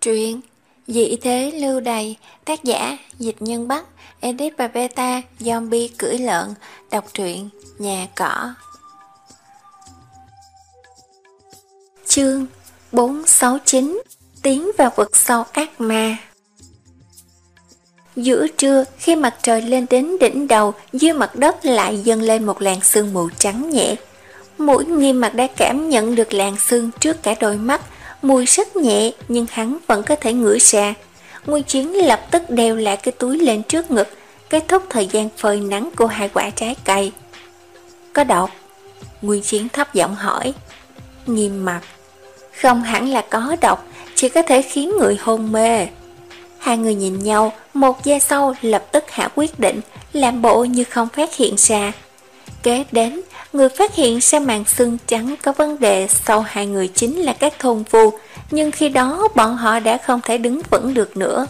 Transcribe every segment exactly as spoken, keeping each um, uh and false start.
Truyện Dị thế lưu đày, tác giả Dịch Nhân Bắc, edit và beta Zombie cưỡi lợn. Đọc truyện Nhà Cỏ. Chương bốn sáu chín. Tiến vào vực sâu ác ma. Giữa trưa, khi mặt trời lên đến đỉnh đầu, dưới mặt đất lại dâng lên một làn sương mù trắng nhẹ. Mũi Nghiêm Mặc đã cảm nhận được làn sương trước cả đôi mắt. Mùi rất nhẹ nhưng hắn vẫn có thể ngửi ra. Nguyên Chiến lập tức đeo lại cái túi lên trước ngực, kết thúc thời gian phơi nắng của hai quả trái cây. Có độc? Nguyên Chiến thấp giọng hỏi. Nghiêm Mặc: không hẳn là có độc, chỉ có thể khiến người hôn mê. Hai người nhìn nhau, một giây sau lập tức hạ quyết định, làm bộ như không phát hiện ra. Kế đến, người phát hiện ra màn xương trắng có vấn đề sau hai người chính là các thôn phu, nhưng khi đó bọn họ đã không thể đứng vững được nữa.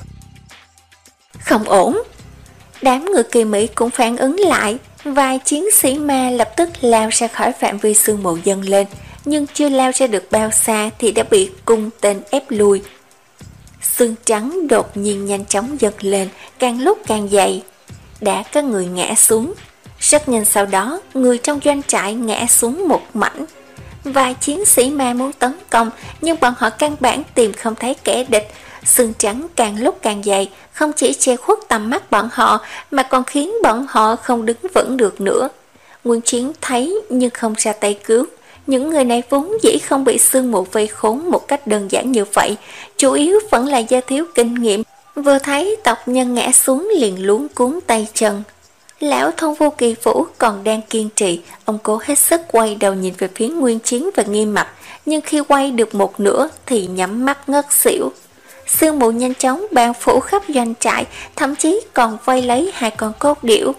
Không ổn! Đám người Kỳ Mỹ cũng phản ứng lại, vài chiến sĩ ma lập tức lao ra khỏi phạm vi sương mù dâng lên, nhưng chưa lao ra được bao xa thì đã bị cung tên ép lui. Xương trắng đột nhiên nhanh chóng dâng lên, càng lúc càng dày. Đã có người ngã xuống. Rất nhanh sau đó, người trong doanh trại ngã xuống một mảnh. Vài chiến sĩ ma muốn tấn công, nhưng bọn họ căn bản tìm không thấy kẻ địch. Xương trắng càng lúc càng dày, không chỉ che khuất tầm mắt bọn họ, mà còn khiến bọn họ không đứng vững được nữa. Nguyên Chiến thấy nhưng không ra tay cứu. Những người này vốn dĩ không bị sương mù vây khốn một cách đơn giản như vậy, chủ yếu vẫn là do thiếu kinh nghiệm. Vừa thấy tộc nhân ngã xuống liền luống cuống tay chân. Lão thôn vô Kỳ Vũ còn đang kiên trì, ông cố hết sức quay đầu nhìn về phía Nguyên Chiến và Nghiêm Mặc, nhưng khi quay được một nửa thì nhắm mắt ngất xỉu. Sương mù nhanh chóng bao phủ khắp doanh trại, thậm chí còn vây lấy hai con cốt điểu.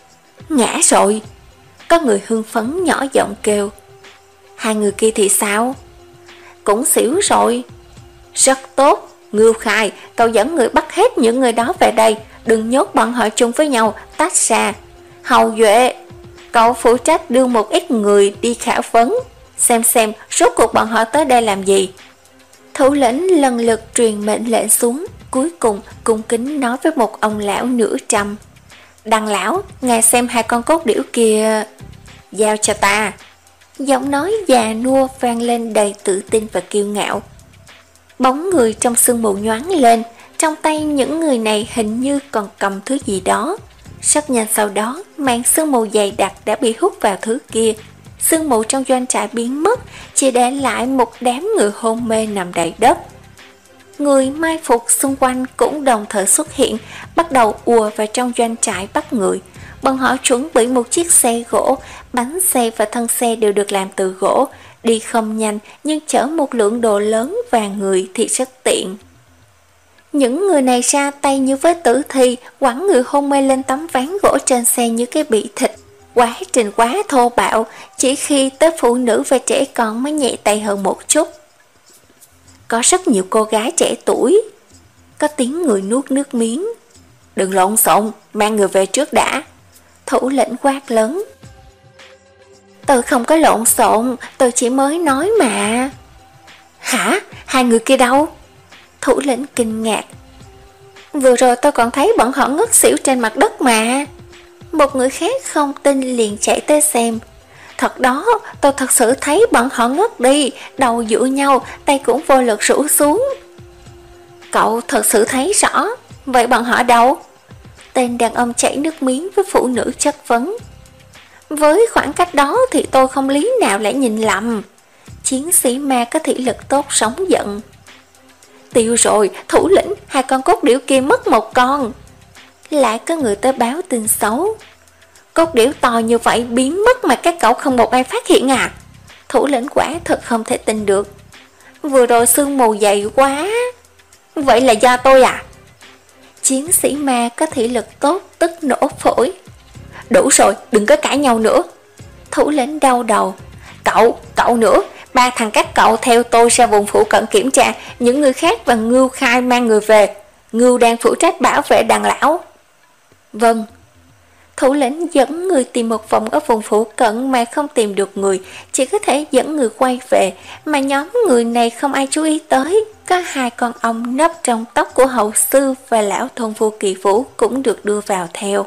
Ngã rồi! Có người hưng phấn nhỏ giọng kêu. Hai người kia thì sao? Cũng xỉu rồi. Rất tốt, Ngưu Khai, cậu dẫn người bắt hết những người đó về đây, đừng nhốt bọn họ chung với nhau, tách ra. Hầu Duệ, cậu phụ trách đưa một ít người đi khảo vấn, xem xem rốt cuộc bọn họ tới đây làm gì. Thủ lĩnh lần lượt truyền mệnh lệnh xuống, cuối cùng cung kính nói với một ông lão nửa trăm. Đằng lão, ngài xem hai con cốt điểu kia. Giao cho ta. Giọng nói già nua vang lên đầy tự tin và kiêu ngạo. Bóng người trong sương mù nhoáng lên, trong tay những người này hình như còn cầm thứ gì đó. Rất nhanh sau đó, màn sương mù dày đặc đã bị hút vào thứ kia. Sương mù trong doanh trại biến mất, chỉ để lại một đám người hôn mê nằm đầy đất. Người mai phục xung quanh cũng đồng thời xuất hiện, bắt đầu ùa vào trong doanh trại bắt người. Bọn họ chuẩn bị một chiếc xe gỗ, bánh xe và thân xe đều được làm từ gỗ, đi không nhanh nhưng chở một lượng đồ lớn và người thì rất tiện. Những người này ra tay như với tử thi, quẳng người hôn mê lên tấm ván gỗ trên xe như cái bị thịt. Quá trình quá thô bạo, chỉ khi tới phụ nữ và trẻ con mới nhẹ tay hơn một chút. Có rất nhiều cô gái trẻ tuổi. Có tiếng người nuốt nước miếng. Đừng lộn xộn, mang người về trước đã. Thủ lĩnh quát lớn. Tôi không có lộn xộn, tôi chỉ mới nói mà. Hả? Hai người kia đâu? Thủ lĩnh kinh ngạc. Vừa rồi tôi còn thấy bọn họ ngất xỉu trên mặt đất mà. Một người khác không tin liền chạy tới xem. Thật đó, tôi thật sự thấy bọn họ ngất đi, đầu dựa nhau, tay cũng vô lực rũ xuống. Cậu thật sự thấy rõ, vậy bọn họ đâu? Tên đàn ông chảy nước miếng với phụ nữ chất vấn. Với khoảng cách đó thì tôi không lý nào lại nhìn lầm. Chiến sĩ ma có thị lực tốt sống giận. Tiêu rồi, thủ lĩnh, hai con cốt điểu kia mất một con. Lại có người tới báo tin xấu. Cốt điểu to như vậy biến mất mà các cậu không một ai phát hiện à? Thủ lĩnh quả thật không thể tin được. Vừa rồi sương mù dày quá. Vậy là do tôi à? Chiến sĩ ma có thị lực tốt tức nổ phổi. Đủ rồi, đừng có cãi nhau nữa. Thủ lĩnh đau đầu. Cậu, cậu nữa, ba thằng các cậu theo tôi ra vùng phụ cận kiểm tra, những người khác và Ngưu Khai mang người về. Ngưu đang phụ trách bảo vệ đàn lão. Vâng. Thủ lĩnh dẫn người tìm một vòng ở vùng phụ cận mà không tìm được người, chỉ có thể dẫn người quay về, mà nhóm người này không ai chú ý tới. Có hai con ong nấp trong tóc của hậu sư và lão thôn phu Kỳ Vũ cũng được đưa vào theo.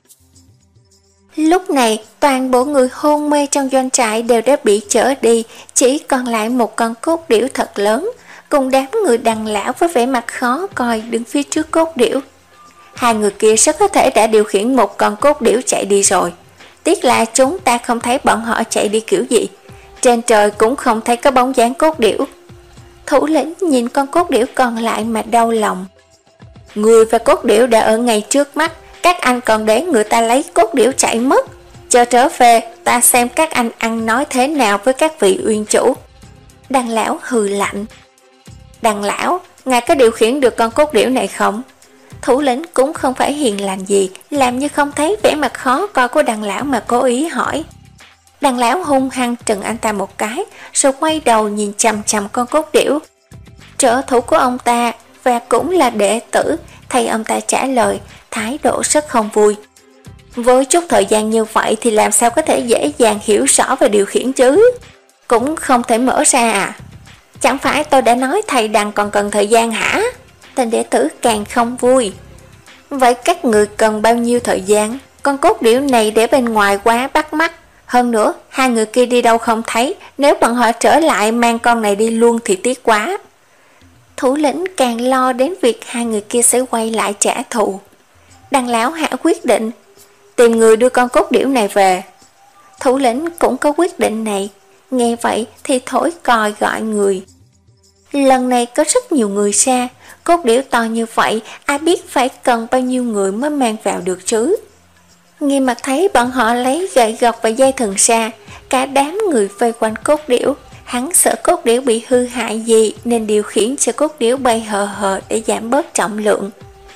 Lúc này, toàn bộ người hôn mê trong doanh trại đều đã bị chở đi, chỉ còn lại một con cốt điểu thật lớn, cùng đám người đằng lão với vẻ mặt khó coi đứng phía trước cốt điểu. Hai người kia rất có thể đã điều khiển một con cốt điểu chạy đi rồi. Tiếc là chúng ta không thấy bọn họ chạy đi kiểu gì. Trên trời cũng không thấy có bóng dáng cốt điểu. Thủ lĩnh nhìn con cốt điểu còn lại mà đau lòng. Người và cốt điểu đã ở ngay trước mắt, các anh còn để người ta lấy cốt điểu chạy mất. Chờ trở về, ta xem các anh ăn nói thế nào với các vị uyên chủ. Đằng lão hừ lạnh. Đằng lão, ngài có điều khiển được con cốt điểu này không? Thủ lĩnh cũng không phải hiền lành gì, làm như không thấy vẻ mặt khó coi của đằng lão mà cố ý hỏi. Đằng lão hung hăng trừng anh ta một cái, rồi quay đầu nhìn chằm chằm con cốt điểu. Trợ thủ của ông ta và cũng là đệ tử, thay ông ta trả lời, thái độ rất không vui. Với chút thời gian như vậy thì làm sao có thể dễ dàng hiểu rõ về điều khiển chứ? Cũng không thể mở ra à? Chẳng phải tôi đã nói thầy Đằng còn cần thời gian hả? Tên đệ tử càng không vui. Vậy các người cần bao nhiêu thời gian? Con cốt điểu này để bên ngoài quá bắt mắt. Hơn nữa, hai người kia đi đâu không thấy, nếu bọn họ trở lại mang con này đi luôn thì tiếc quá. Thủ lĩnh càng lo đến việc hai người kia sẽ quay lại trả thù. Đằng lão hạ quyết định, tìm người đưa con cốt điểu này về. Thủ lĩnh cũng có quyết định này, nghe vậy thì thổi còi gọi người. Lần này có rất nhiều người ra, cốt điểu to như vậy, ai biết phải cần bao nhiêu người mới mang vào được chứ. Nghiêm Mặt thấy bọn họ lấy gậy gộc và dây thừng ra, cả đám người vây quanh cốt điểu. Hắn sợ cốt điểu bị hư hại gì nên điều khiển cho cốt điểu bay hờ hờ để giảm bớt trọng lượng.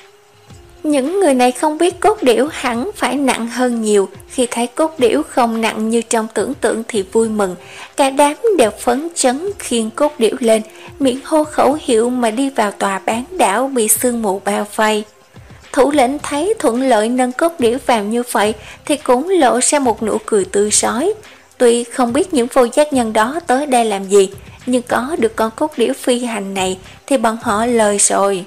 Những người này không biết cốt điểu hẳn phải nặng hơn nhiều, khi thấy cốt điểu không nặng như trong tưởng tượng thì vui mừng, cả đám đều phấn chấn khiêng cốt điểu lên, miệng hô khẩu hiệu mà đi vào tòa bán đảo bị sương mù bao vây. Thủ lĩnh thấy thuận lợi nâng cốt điểu vào như vậy thì cũng lộ ra một nụ cười tươi rói. Tuy không biết những vô giác nhân đó tới đây làm gì, nhưng có được con cốt điểu phi hành này thì bọn họ lời rồi.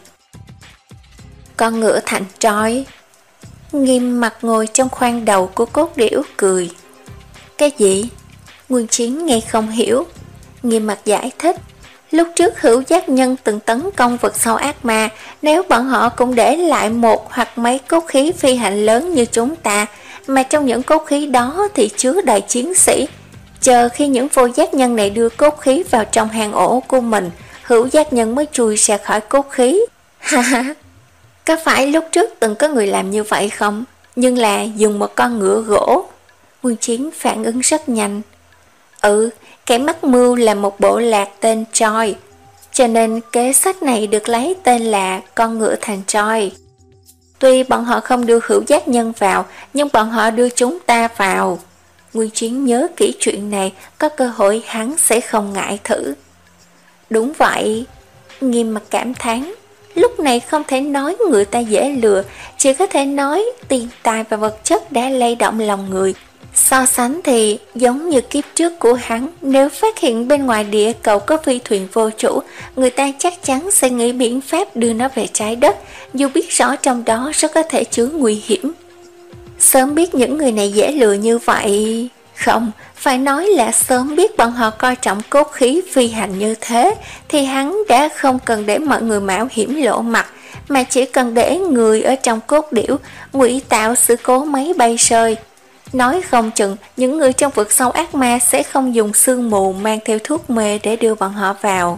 Con ngựa thành trói. Nghiêm Mặt ngồi trong khoang đầu của cốt điểu cười. Cái gì? Nguyên Chiến nghe không hiểu. Nghiêm Mặt giải thích. Lúc trước hữu giác nhân từng tấn công vực sâu ác ma, nếu bọn họ cũng để lại một hoặc mấy cốt khí phi hành lớn như chúng ta, mà trong những cốt khí đó thì chứa đầy chiến sĩ. Chờ khi những vô giác nhân này đưa cốt khí vào trong hang ổ của mình, hữu giác nhân mới chui ra khỏi cốt khí. Ha ha, có phải lúc trước từng có người làm như vậy không? Nhưng là dùng một con ngựa gỗ. Nguyên Chiến phản ứng rất nhanh. Ừ, kẻ mắc mưu là một bộ lạc tên Troy, cho nên kế sách này được lấy tên là con ngựa thành Troy. Tuy bọn họ không đưa hữu giác nhân vào, nhưng bọn họ đưa chúng ta vào. Nguyên Chiến nhớ kỹ chuyện này, có cơ hội hắn sẽ không ngại thử. Đúng vậy, Nghiêm Mặt cảm thán. Lúc này không thể nói người ta dễ lừa, chỉ có thể nói tiền tài và vật chất đã lay động lòng người. So sánh thì giống như kiếp trước của hắn, nếu phát hiện bên ngoài địa cầu có phi thuyền vô chủ, người ta chắc chắn sẽ nghĩ biện pháp đưa nó về trái đất, dù biết rõ trong đó rất có thể chứa nguy hiểm. Sớm biết những người này dễ lừa như vậy... Không, phải nói là sớm biết bọn họ coi trọng cốt khí phi hành như thế, thì hắn đã không cần để mọi người mạo hiểm lộ mặt, mà chỉ cần để người ở trong cốt điểu ngụy tạo sự cố máy bay rơi. Nói không chừng những người trong vực sâu ác ma sẽ không dùng sương mù mang theo thuốc mê để đưa bọn họ vào.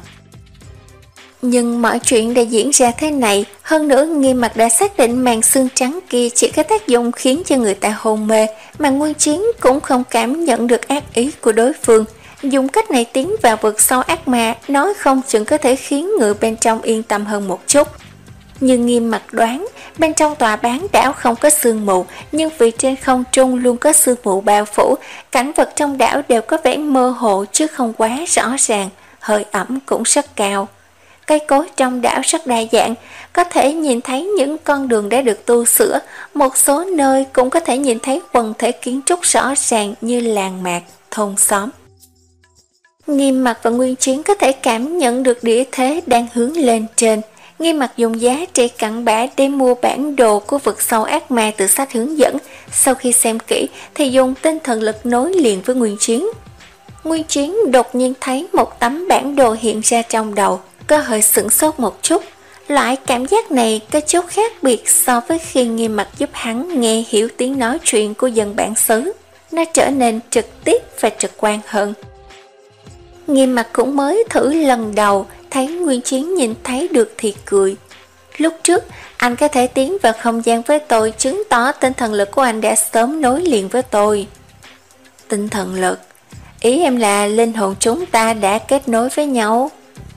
Nhưng mọi chuyện đã diễn ra thế này, hơn nữa Nghiêm Mặt đã xác định màn xương trắng kia chỉ có tác dụng khiến cho người ta hôn mê, mà Nguyên Chiến cũng không cảm nhận được ác ý của đối phương. Dùng cách này tiến vào vực sâu ác ma, nói không chừng có thể khiến người bên trong yên tâm hơn một chút. Nhưng Nghiêm Mặt đoán, bên trong tòa bán đảo không có sương mù, nhưng vì trên không trung luôn có sương mù bao phủ, cảnh vật trong đảo đều có vẻ mơ hồ chứ không quá rõ ràng, hơi ẩm cũng rất cao. Cây cối trong đảo rất đa dạng, có thể nhìn thấy những con đường đã được tu sửa, một số nơi cũng có thể nhìn thấy quần thể kiến trúc rõ ràng như làng mạc, thôn xóm. Nghiêm Mặc và Nguyên Chiến có thể cảm nhận được địa thế đang hướng lên trên. Nghiêm Mặc dùng giá trị cặn bã để mua bản đồ của vực sâu ác ma từ sách hướng dẫn. Sau khi xem kỹ thì dùng tinh thần lực nối liền với Nguyên Chiến. Nguyên Chiến đột nhiên thấy một tấm bản đồ hiện ra trong đầu, có hơi sửng sốt một chút. Loại cảm giác này có chút khác biệt so với khi Nghiêm Mặc giúp hắn nghe hiểu tiếng nói chuyện của dân bản xứ. Nó trở nên trực tiếp và trực quan hơn. Nghiêm Mặc cũng mới thử lần đầu, thấy Nguyên Chiến nhìn thấy được thì cười. Lúc trước, anh có thể tiến vào không gian với tôi, chứng tỏ tinh thần lực của anh đã sớm nối liền với tôi. Tinh thần lực? Ý em là linh hồn chúng ta đã kết nối với nhau.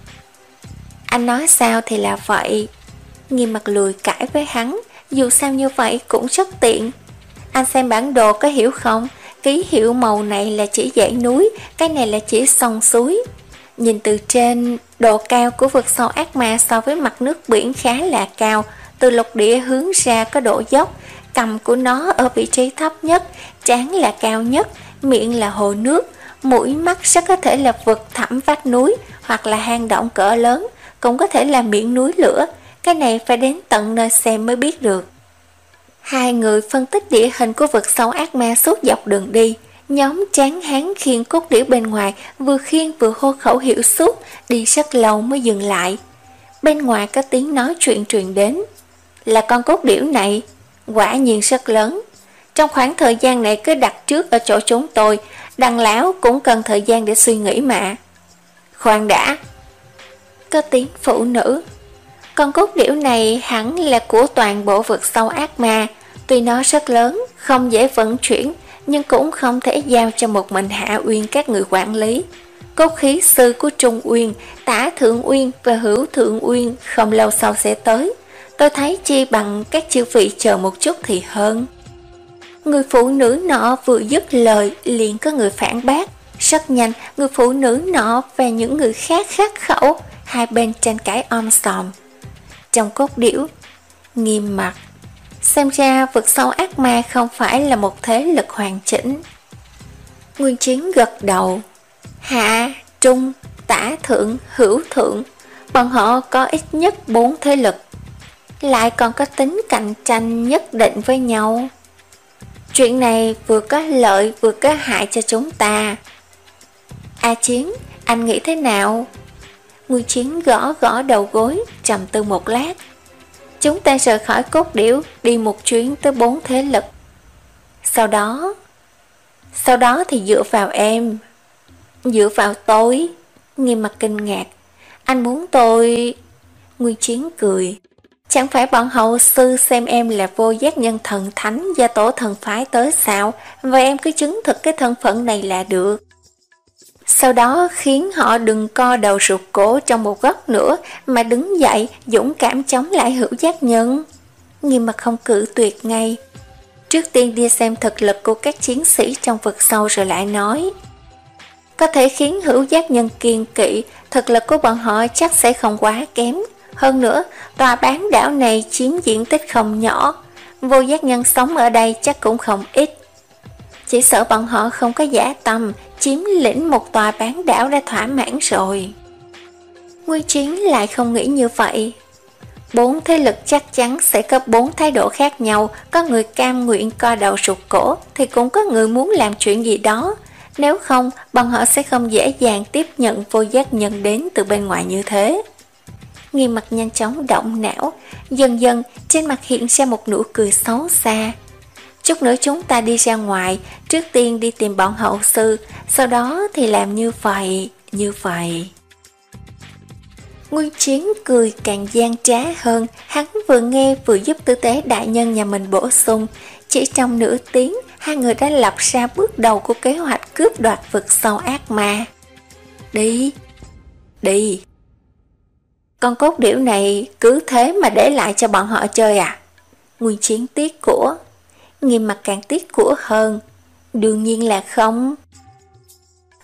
Anh nói sao thì là vậy. Nghiêm Mặc lùi cãi với hắn, dù sao như vậy cũng rất tiện. Anh xem bản đồ có hiểu không? Ký hiệu màu này là chỉ dãy núi, cái này là chỉ sông suối. Nhìn từ trên, độ cao của vực sâu ác ma so với mặt nước biển khá là cao. Từ lục địa hướng ra có độ dốc, cằm của nó ở vị trí thấp nhất, trán là cao nhất, miệng là hồ nước, mũi mắt rất có thể là vực thẳm vách núi hoặc là hang động cỡ lớn, cũng có thể là miệng núi lửa. Cái này phải đến tận nơi xem mới biết được. Hai người phân tích địa hình của vực sâu ác ma suốt dọc đường đi. Nhóm tráng hán khiêng cốt điểu bên ngoài, vừa khiêng vừa hô khẩu hiệu suốt, đi rất lâu mới dừng lại. Bên ngoài có tiếng nói chuyện truyền đến. Là con cốt điểu này, quả nhiên rất lớn. Trong khoảng thời gian này cứ đặt trước ở chỗ chúng tôi, đằng lão cũng cần thời gian để suy nghĩ mà. Khoan đã. Có tiếng phụ nữ. Con cốt điểu này hẳn là của toàn bộ vực sâu ác ma. Tuy nó rất lớn, không dễ vận chuyển, nhưng cũng không thể giao cho một mình Hạ Uyên các người quản lý. Cốt khí sư của Trung Uyên, Tả Thượng Uyên và Hữu Thượng Uyên không lâu sau sẽ tới. Tôi thấy chi bằng các chư vị chờ một chút thì hơn. Người phụ nữ nọ vừa dứt lời liền có người phản bác. Rất nhanh, người phụ nữ nọ và những người khác khắc khẩu, hai bên tranh cãi om sòm. Trong cốt điểu, Nghiêm Mặc. Xem ra vực sâu ác ma không phải là một thế lực hoàn chỉnh. Nguyên Chiến gật đầu. Hạ, Trung, Tả Thượng, Hữu Thượng, bọn họ có ít nhất bốn thế lực, lại còn có tính cạnh tranh nhất định với nhau. Chuyện này vừa có lợi vừa có hại cho chúng ta. A Chiến, anh nghĩ thế nào? Nguyên Chiến gõ gõ đầu gối, trầm tư một lát. Chúng ta rời khỏi cốt điểu, đi một chuyến tới bốn thế lực. Sau đó, sau đó thì dựa vào em. Dựa vào tôi? Nghiêm Mặc kinh ngạc. Anh muốn tôi... Nguyên Chiến cười. Chẳng phải bọn hậu sư xem em là vô giác nhân thần thánh do tổ thần phái tới sao, và em cứ chứng thực cái thân phận này là được. Sau đó khiến họ đừng co đầu rụt cổ trong một góc nữa, mà đứng dậy dũng cảm chống lại hữu giác nhân. Nghiêm Mặc không cự tuyệt ngay. Trước tiên đi xem thực lực của các chiến sĩ trong vực sâu rồi lại nói. Có thể khiến hữu giác nhân kiên kỵ, thực lực của bọn họ chắc sẽ không quá kém. Hơn nữa, tòa bán đảo này chiếm diện tích không nhỏ, vô giác nhân sống ở đây chắc cũng không ít. Chỉ sợ bọn họ không có dã tâm, chiếm lĩnh một tòa bán đảo đã thỏa mãn rồi. Nguyên Chiến lại không nghĩ như vậy. Bốn thế lực chắc chắn sẽ có bốn thái độ khác nhau, có người cam nguyện co đầu rụt cổ, thì cũng có người muốn làm chuyện gì đó. Nếu không, bọn họ sẽ không dễ dàng tiếp nhận vô giác nhân đến từ bên ngoài như thế. Nghiêm Mặc nhanh chóng động não, dần dần trên mặt hiện ra một nụ cười xấu xa. Chút nữa chúng ta đi ra ngoài, trước tiên đi tìm bọn hậu sư, sau đó thì làm như vậy, như vậy. Nguyên Chiến cười càng gian trá hơn, hắn vừa nghe vừa giúp tư tế đại nhân nhà mình bổ sung. Chỉ trong nửa tiếng, hai người đã lập ra bước đầu của kế hoạch cướp đoạt vực sâu ác ma. Đi, đi. Con cốt điểu này cứ thế mà để lại cho bọn họ chơi à? Nguyên Chiến tiếc của. Nghiêm Mặc càng tiếc của hơn. Đương nhiên là không.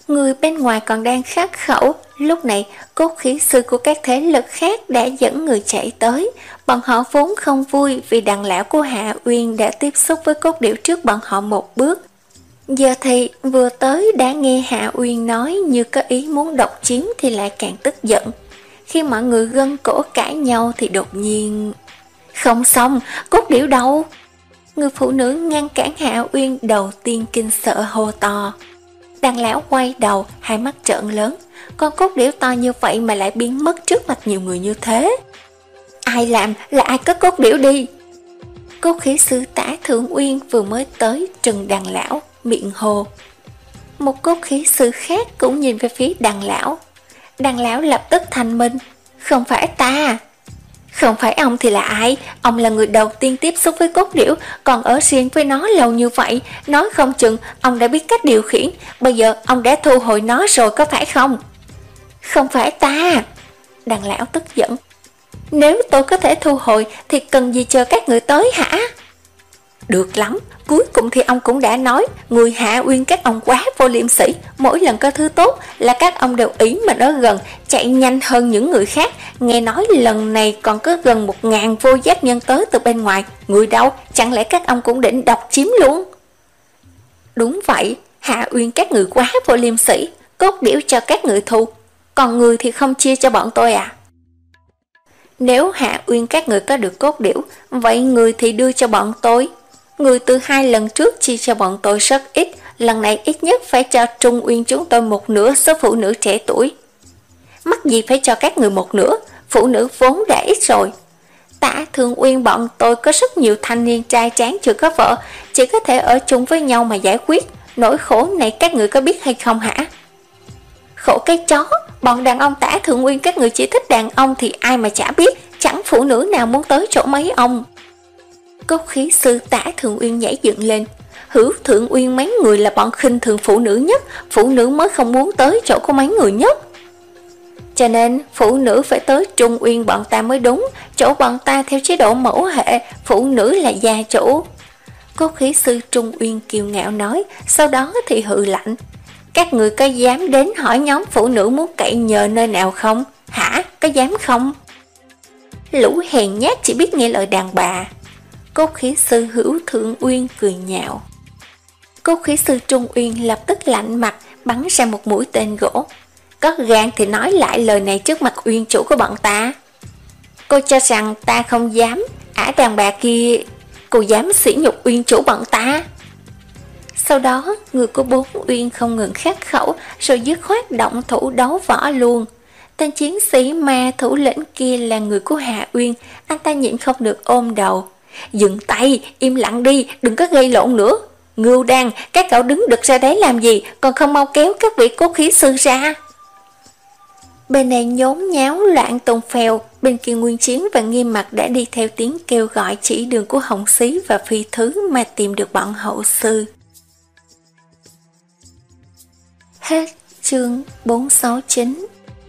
Người bên ngoài còn đang khắc khẩu, lúc này cốt khí sư của các thế lực khác đã dẫn người chạy tới. Bọn họ vốn không vui vì đàn lão của Hạ Uyên đã tiếp xúc với cốt điểu trước bọn họ một bước. Giờ thì vừa tới đã nghe Hạ Uyên nói như có ý muốn độc chiếm thì lại càng tức giận. Khi mọi người gân cổ cãi nhau thì đột nhiên... Không xong, cốt điểu đâu? Người phụ nữ ngăn cản Hạ Uyên đầu tiên kinh sợ hô to. Đàn lão quay đầu, hai mắt trợn lớn. Con cốt điểu to như vậy mà lại biến mất trước mặt nhiều người như thế. Ai làm? Là ai cất cốt điểu đi? Cốt khí sư Tả Thượng Uyên vừa mới tới trừng đàn lão, miệng hồ. Một cốt khí sư khác cũng nhìn về phía đàn lão. Đàn lão lập tức thanh minh. Không phải ta. Không phải ông thì là ai? Ông là người đầu tiên tiếp xúc với cốt điểu, còn ở riêng với nó lâu như vậy. Nói không chừng ông đã biết cách điều khiển. Bây giờ ông đã thu hồi nó rồi có phải không? Không phải ta. Đàn lão tức giận. Nếu tôi có thể thu hồi thì cần gì chờ các người tới hả? Được lắm, cuối cùng thì ông cũng đã nói. Người Hạ Uyên các ông quá vô liêm sỉ. Mỗi lần có thứ tốt là các ông đều ý mà nó gần, chạy nhanh hơn những người khác. Nghe nói lần này còn có gần một ngàn vô giác nhân tới từ bên ngoài. Người đâu, chẳng lẽ các ông cũng định độc chiếm luôn? Đúng vậy, Hạ Uyên các người quá vô liêm sỉ. Cốt điểu cho các người thu, còn người thì không chia cho bọn tôi à? Nếu Hạ Uyên các người có được cốt điểu, vậy người thì đưa cho bọn tôi. Người từ hai lần trước chia cho bọn tôi rất ít, lần này ít nhất phải cho Trung Uyên chúng tôi một nửa số phụ nữ trẻ tuổi. Mắc gì phải cho các người một nửa, phụ nữ vốn đã ít rồi. Tả Thượng Uyên bọn tôi có rất nhiều thanh niên trai tráng chưa có vợ, chỉ có thể ở chung với nhau mà giải quyết. Nỗi khổ này các người có biết hay không hả? Khổ cái chó, bọn đàn ông Tả Thượng Uyên các người chỉ thích đàn ông thì ai mà chả biết, chẳng phụ nữ nào muốn tới chỗ mấy ông. Cốt khí sư Tả Thượng Uyên nhảy dựng lên. Hữu Thượng Uyên mấy người là bọn khinh thường phụ nữ nhất, phụ nữ mới không muốn tới chỗ của mấy người nhất. Cho nên phụ nữ phải tới Trung Uyên bọn ta mới đúng, chỗ bọn ta theo chế độ mẫu hệ, phụ nữ là gia chủ. Cốt khí sư Trung Uyên kiêu ngạo nói, sau đó thì hừ lạnh. Các người có dám đến hỏi nhóm phụ nữ muốn cậy nhờ nơi nào không? Hả? Có dám không? Lũ hèn nhát chỉ biết nghe lời đàn bà. Cốt khí sư Hữu Thượng Uyên cười nhạo. Cốt khí sư Trung Uyên lập tức lạnh mặt, bắn ra một mũi tên gỗ. Có gan thì nói lại lời này trước mặt Uyên chủ của bọn ta. Cô cho rằng ta không dám, ả đàn bà kia, cô dám sỉ nhục Uyên chủ bọn ta. Sau đó, người của bốn Uyên không ngừng khắc khẩu, rồi dứt khoát động thủ đấu võ luôn. Tên chiến sĩ ma thủ lĩnh kia là người của Hạ Uyên, anh ta nhịn không được ôm đầu. Dừng tay, im lặng đi, đừng có gây lộn nữa. Ngưu Đan, các cậu đứng đực ra đấy làm gì, còn không mau kéo các vị cốt khí sư ra. Bên này nhốn nháo loạn tùng phèo, bên kia Nguyên Chiến và Nghiêm Mặc đã đi theo tiếng kêu gọi chỉ đường của Hồng Xí và Phi Thứ mà tìm được bọn hậu sư. Hết chương bốn sáu chín.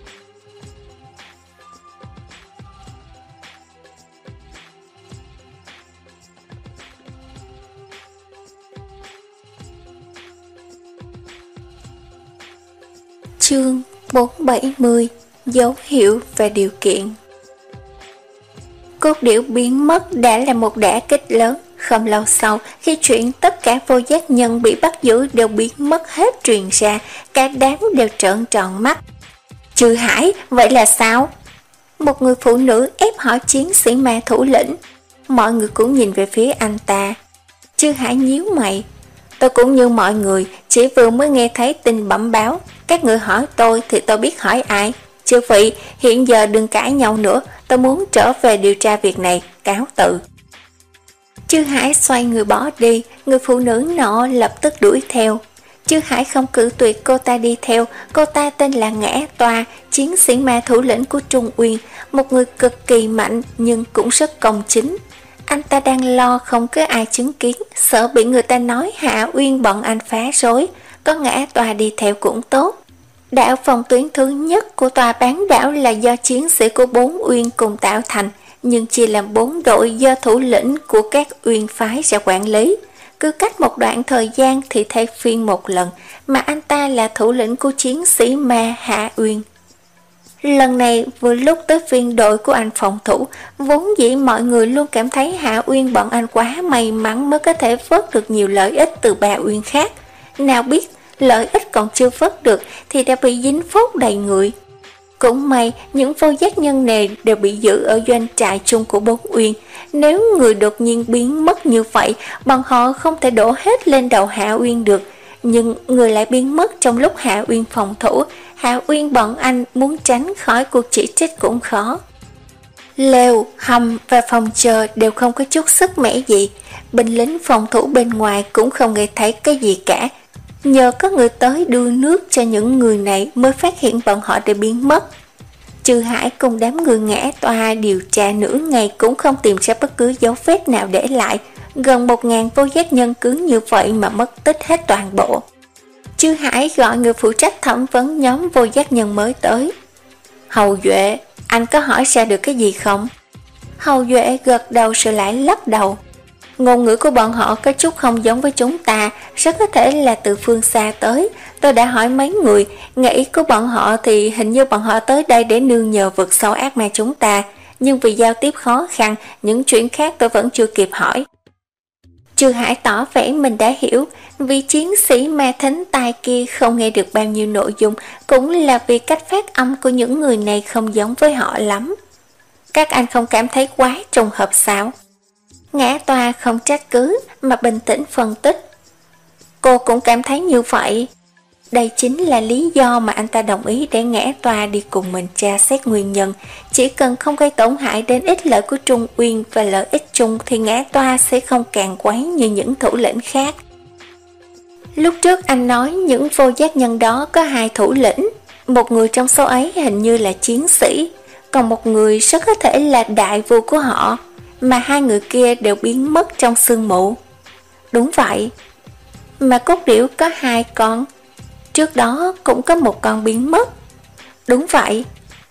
Chương bốn bảy mươi. Dấu hiệu và điều kiện. Cốt điểu biến mất đã là một đả kích lớn. Không lâu sau, khi chuyện tất cả vô giác nhân bị bắt giữ đều biến mất hết truyền ra, cả đám đều trợn tròn mắt. Trừ Hải, vậy là sao? Một người phụ nữ ép hỏi chiến sĩ ma thủ lĩnh. Mọi người cũng nhìn về phía anh ta. Trừ Hải nhíu mày. Tôi cũng như mọi người, chỉ vừa mới nghe thấy tin bẩm báo. Các người hỏi tôi thì tôi biết hỏi ai. Chư vị, hiện giờ đừng cãi nhau nữa, tôi muốn trở về điều tra việc này, cáo từ. Chư Hải xoay người bỏ đi, người phụ nữ nọ lập tức đuổi theo. Chư Hải không cự tuyệt cô ta đi theo, cô ta tên là Ngã Toa, chiến sĩ ma thủ lĩnh của Trung Uyên, một người cực kỳ mạnh nhưng cũng rất công chính. Anh ta đang lo không có ai chứng kiến, sợ bị người ta nói Hạ Uyên bọn anh phá rối, có Ngã Toa đi theo cũng tốt. Đạo phòng tuyến thứ nhất của tòa bán đảo là do chiến sĩ của bốn Uyên cùng tạo thành, nhưng chia làm bốn đội do thủ lĩnh của các Uyên phái ra quản lý. cứ cách một đoạn thời gian thì thay phiên một lần, mà anh ta là thủ lĩnh của chiến sĩ ma Hạ Uyên. Lần này vừa lúc tới phiên đội của anh phòng thủ, vốn dĩ mọi người luôn cảm thấy Hạ Uyên bọn anh quá may mắn mới có thể vớt được nhiều lợi ích từ bà Uyên khác. Nào biết lợi ích còn chưa vớt được thì đã bị dính phốt đầy người. Cũng may những vô giác nhân này đều bị giữ ở doanh trại chung của bốn Uyên. Nếu người đột nhiên biến mất như vậy, bọn họ không thể đổ hết lên đầu Hạ Uyên được. Nhưng người lại biến mất trong lúc Hạ Uyên phòng thủ, Hạ Uyên bọn anh muốn tránh khỏi cuộc chỉ trích cũng khó. Lều, hầm và phòng chờ đều không có chút sức mẻ gì. Binh lính phòng thủ bên ngoài cũng không nghe thấy cái gì cả. Nhờ có người tới đưa nước cho những người này mới phát hiện bọn họ đã biến mất. Trừ Hải cùng đám người ngã tòa điều tra nửa ngày cũng không tìm ra bất cứ dấu vết nào để lại. Gần một ngàn vô giác nhân cứ như vậy mà mất tích hết toàn bộ. Trừ Hải gọi người phụ trách thẩm vấn nhóm vô giác nhân mới tới. Hầu Duệ, anh có hỏi ra được cái gì không? Hầu Duệ gật đầu rồi lại lắc đầu. Ngôn ngữ của bọn họ có chút không giống với chúng ta, rất có thể là từ phương xa tới. Tôi đã hỏi mấy người, nghe ý của bọn họ thì hình như bọn họ tới đây để nương nhờ vực sâu ác ma chúng ta. Nhưng vì giao tiếp khó khăn, những chuyện khác tôi vẫn chưa kịp hỏi. Trừ Hải tỏ vẻ mình đã hiểu, vì chiến sĩ ma thính tai kia không nghe được bao nhiêu nội dung, cũng là vì cách phát âm của những người này không giống với họ lắm. Các anh không cảm thấy quá trùng hợp sao? Ngã tòa không trách cứ mà bình tĩnh phân tích. Cô cũng cảm thấy như vậy. Đây chính là lý do mà anh ta đồng ý để Ngã tòa đi cùng mình tra xét nguyên nhân. Chỉ cần không gây tổn hại đến ích lợi của Trung Uyên và lợi ích chung thì Ngã tòa sẽ không càng quấy như những thủ lĩnh khác. Lúc trước anh nói những vô giác nhân đó có hai thủ lĩnh. Một người trong số ấy hình như là chiến sĩ, còn một người rất có thể là đại vua của họ. Mà hai người kia đều biến mất trong sương mù. Đúng vậy. Mà cốt điểu có hai con. Trước đó cũng có một con biến mất. Đúng vậy.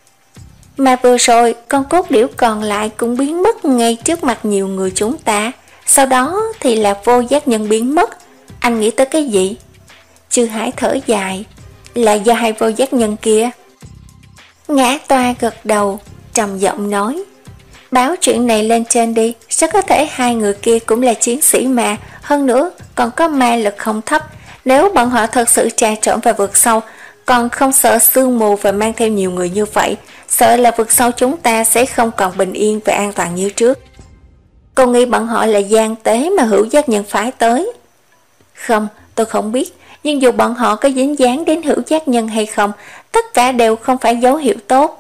Mà vừa rồi con cốt điểu còn lại cũng biến mất ngay trước mặt nhiều người chúng ta. Sau đó thì là vô giác nhân biến mất. Anh nghĩ tới cái gì? Trừ Hải thở dài. Là do hai vô giác nhân kia. Ngã toa gật đầu, trầm giọng nói. Báo chuyện này lên trên đi, rất có thể hai người kia cũng là chiến sĩ mà, hơn nữa còn có ma lực không thấp. Nếu bọn họ thật sự trà trộn vào vực sâu, còn không sợ sương mù và mang theo nhiều người như vậy, sợ là vực sâu chúng ta sẽ không còn bình yên và an toàn như trước. Cô nghĩ bọn họ là gian tế mà hữu giác nhân phái tới? Không, tôi không biết, nhưng dù bọn họ có dính dáng đến hữu giác nhân hay không, tất cả đều không phải dấu hiệu tốt.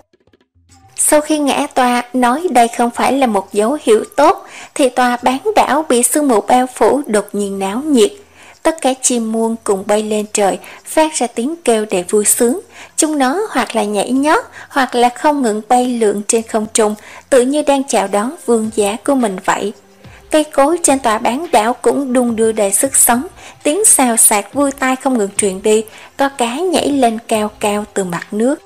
Sau khi Ngã tòa nói đây không phải là một dấu hiệu tốt, thì tòa bán đảo bị sương mù bao phủ đột nhiên náo nhiệt. Tất cả chim muông cùng bay lên trời, phát ra tiếng kêu đầy vui sướng. Chúng nó hoặc là nhảy nhót, hoặc là không ngừng bay lượn trên không trung, tự như đang chào đón vương giả của mình vậy. Cây cối trên tòa bán đảo cũng đung đưa đầy sức sống, tiếng xào xạc vui tai không ngừng truyền đi, có cá nhảy lên cao cao từ mặt nước.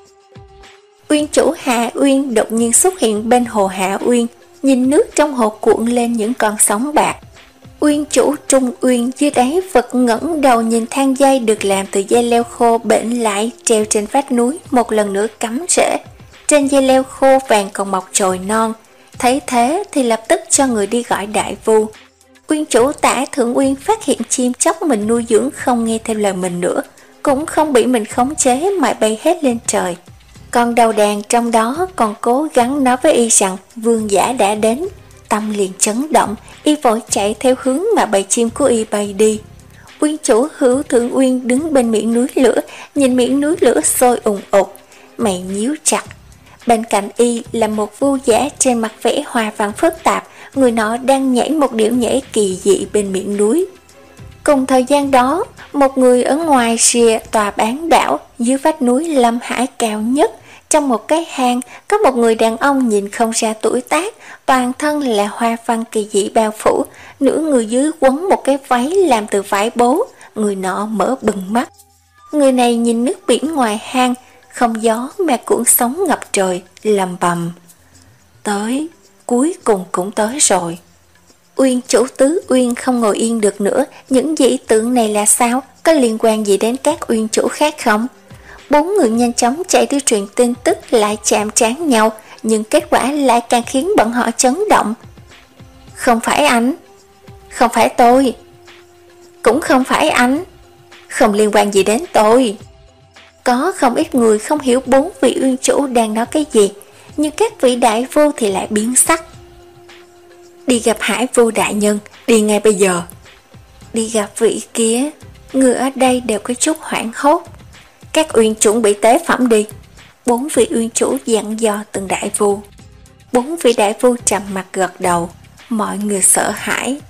Uyên chủ Hạ Uyên đột nhiên xuất hiện bên hồ Hạ Uyên, nhìn nước trong hồ cuộn lên những con sóng bạc. Uyên chủ Trung Uyên dưới đáy vực ngẩng đầu nhìn thang dây được làm từ dây leo khô bện lại treo trên vách núi một lần nữa cắm rễ. Trên dây leo khô vàng còn mọc chồi non, thấy thế thì lập tức cho người đi gọi đại vu. Uyên chủ Tả Thượng Uyên phát hiện chim chóc mình nuôi dưỡng không nghe theo lời mình nữa, cũng không bị mình khống chế mà bay hết lên trời. Còn đầu đàn trong đó còn cố gắng nói với y rằng vương giả đã đến. Tâm liền chấn động, y vội chạy theo hướng mà bầy chim của y bay đi. Uyên chủ Hữu Thượng Uyên đứng bên miệng núi lửa, nhìn miệng núi lửa sôi ùn ụt, mày nhíu chặt. Bên cạnh y là một vu giả trên mặt vẽ hoa văn phức tạp, người nọ đang nhảy một điệu nhảy kỳ dị bên miệng núi. Cùng thời gian đó, một người ở ngoài rìa tòa bán đảo dưới vách núi Lâm Hải cao nhất, trong một cái hang có một người đàn ông nhìn không ra tuổi tác, toàn thân là hoa văn kỳ dị bao phủ, nửa người dưới quấn một cái váy làm từ vải bố, người nọ mở bừng mắt. Người này nhìn nước biển ngoài hang, không gió mà cuộn sóng ngập trời, lầm bầm. Tới, cuối cùng cũng tới rồi. Uyên chủ Tứ Uyên không ngồi yên được nữa, những dị tượng này là sao? Có liên quan gì đến các uyên chủ khác không? Bốn người nhanh chóng chạy đi truyền tin tức, lại chạm trán nhau, nhưng kết quả lại càng khiến bọn họ chấn động. Không phải anh, không phải tôi, cũng không phải anh, không liên quan gì đến tôi. Có không ít người không hiểu bốn vị uyên chủ đang nói cái gì, nhưng các vị đại vô thì lại biến sắc. Đi gặp Hải Vô đại nhân, đi ngay bây giờ. Đi gặp vị kia. Người ở đây đều có chút hoảng hốt. Các uyên chuẩn bị tế phẩm đi. Bốn vị uyên chủ dặn dò từng đại vu. Bốn vị đại vu trầm mặt gật đầu. Mọi người sợ hãi.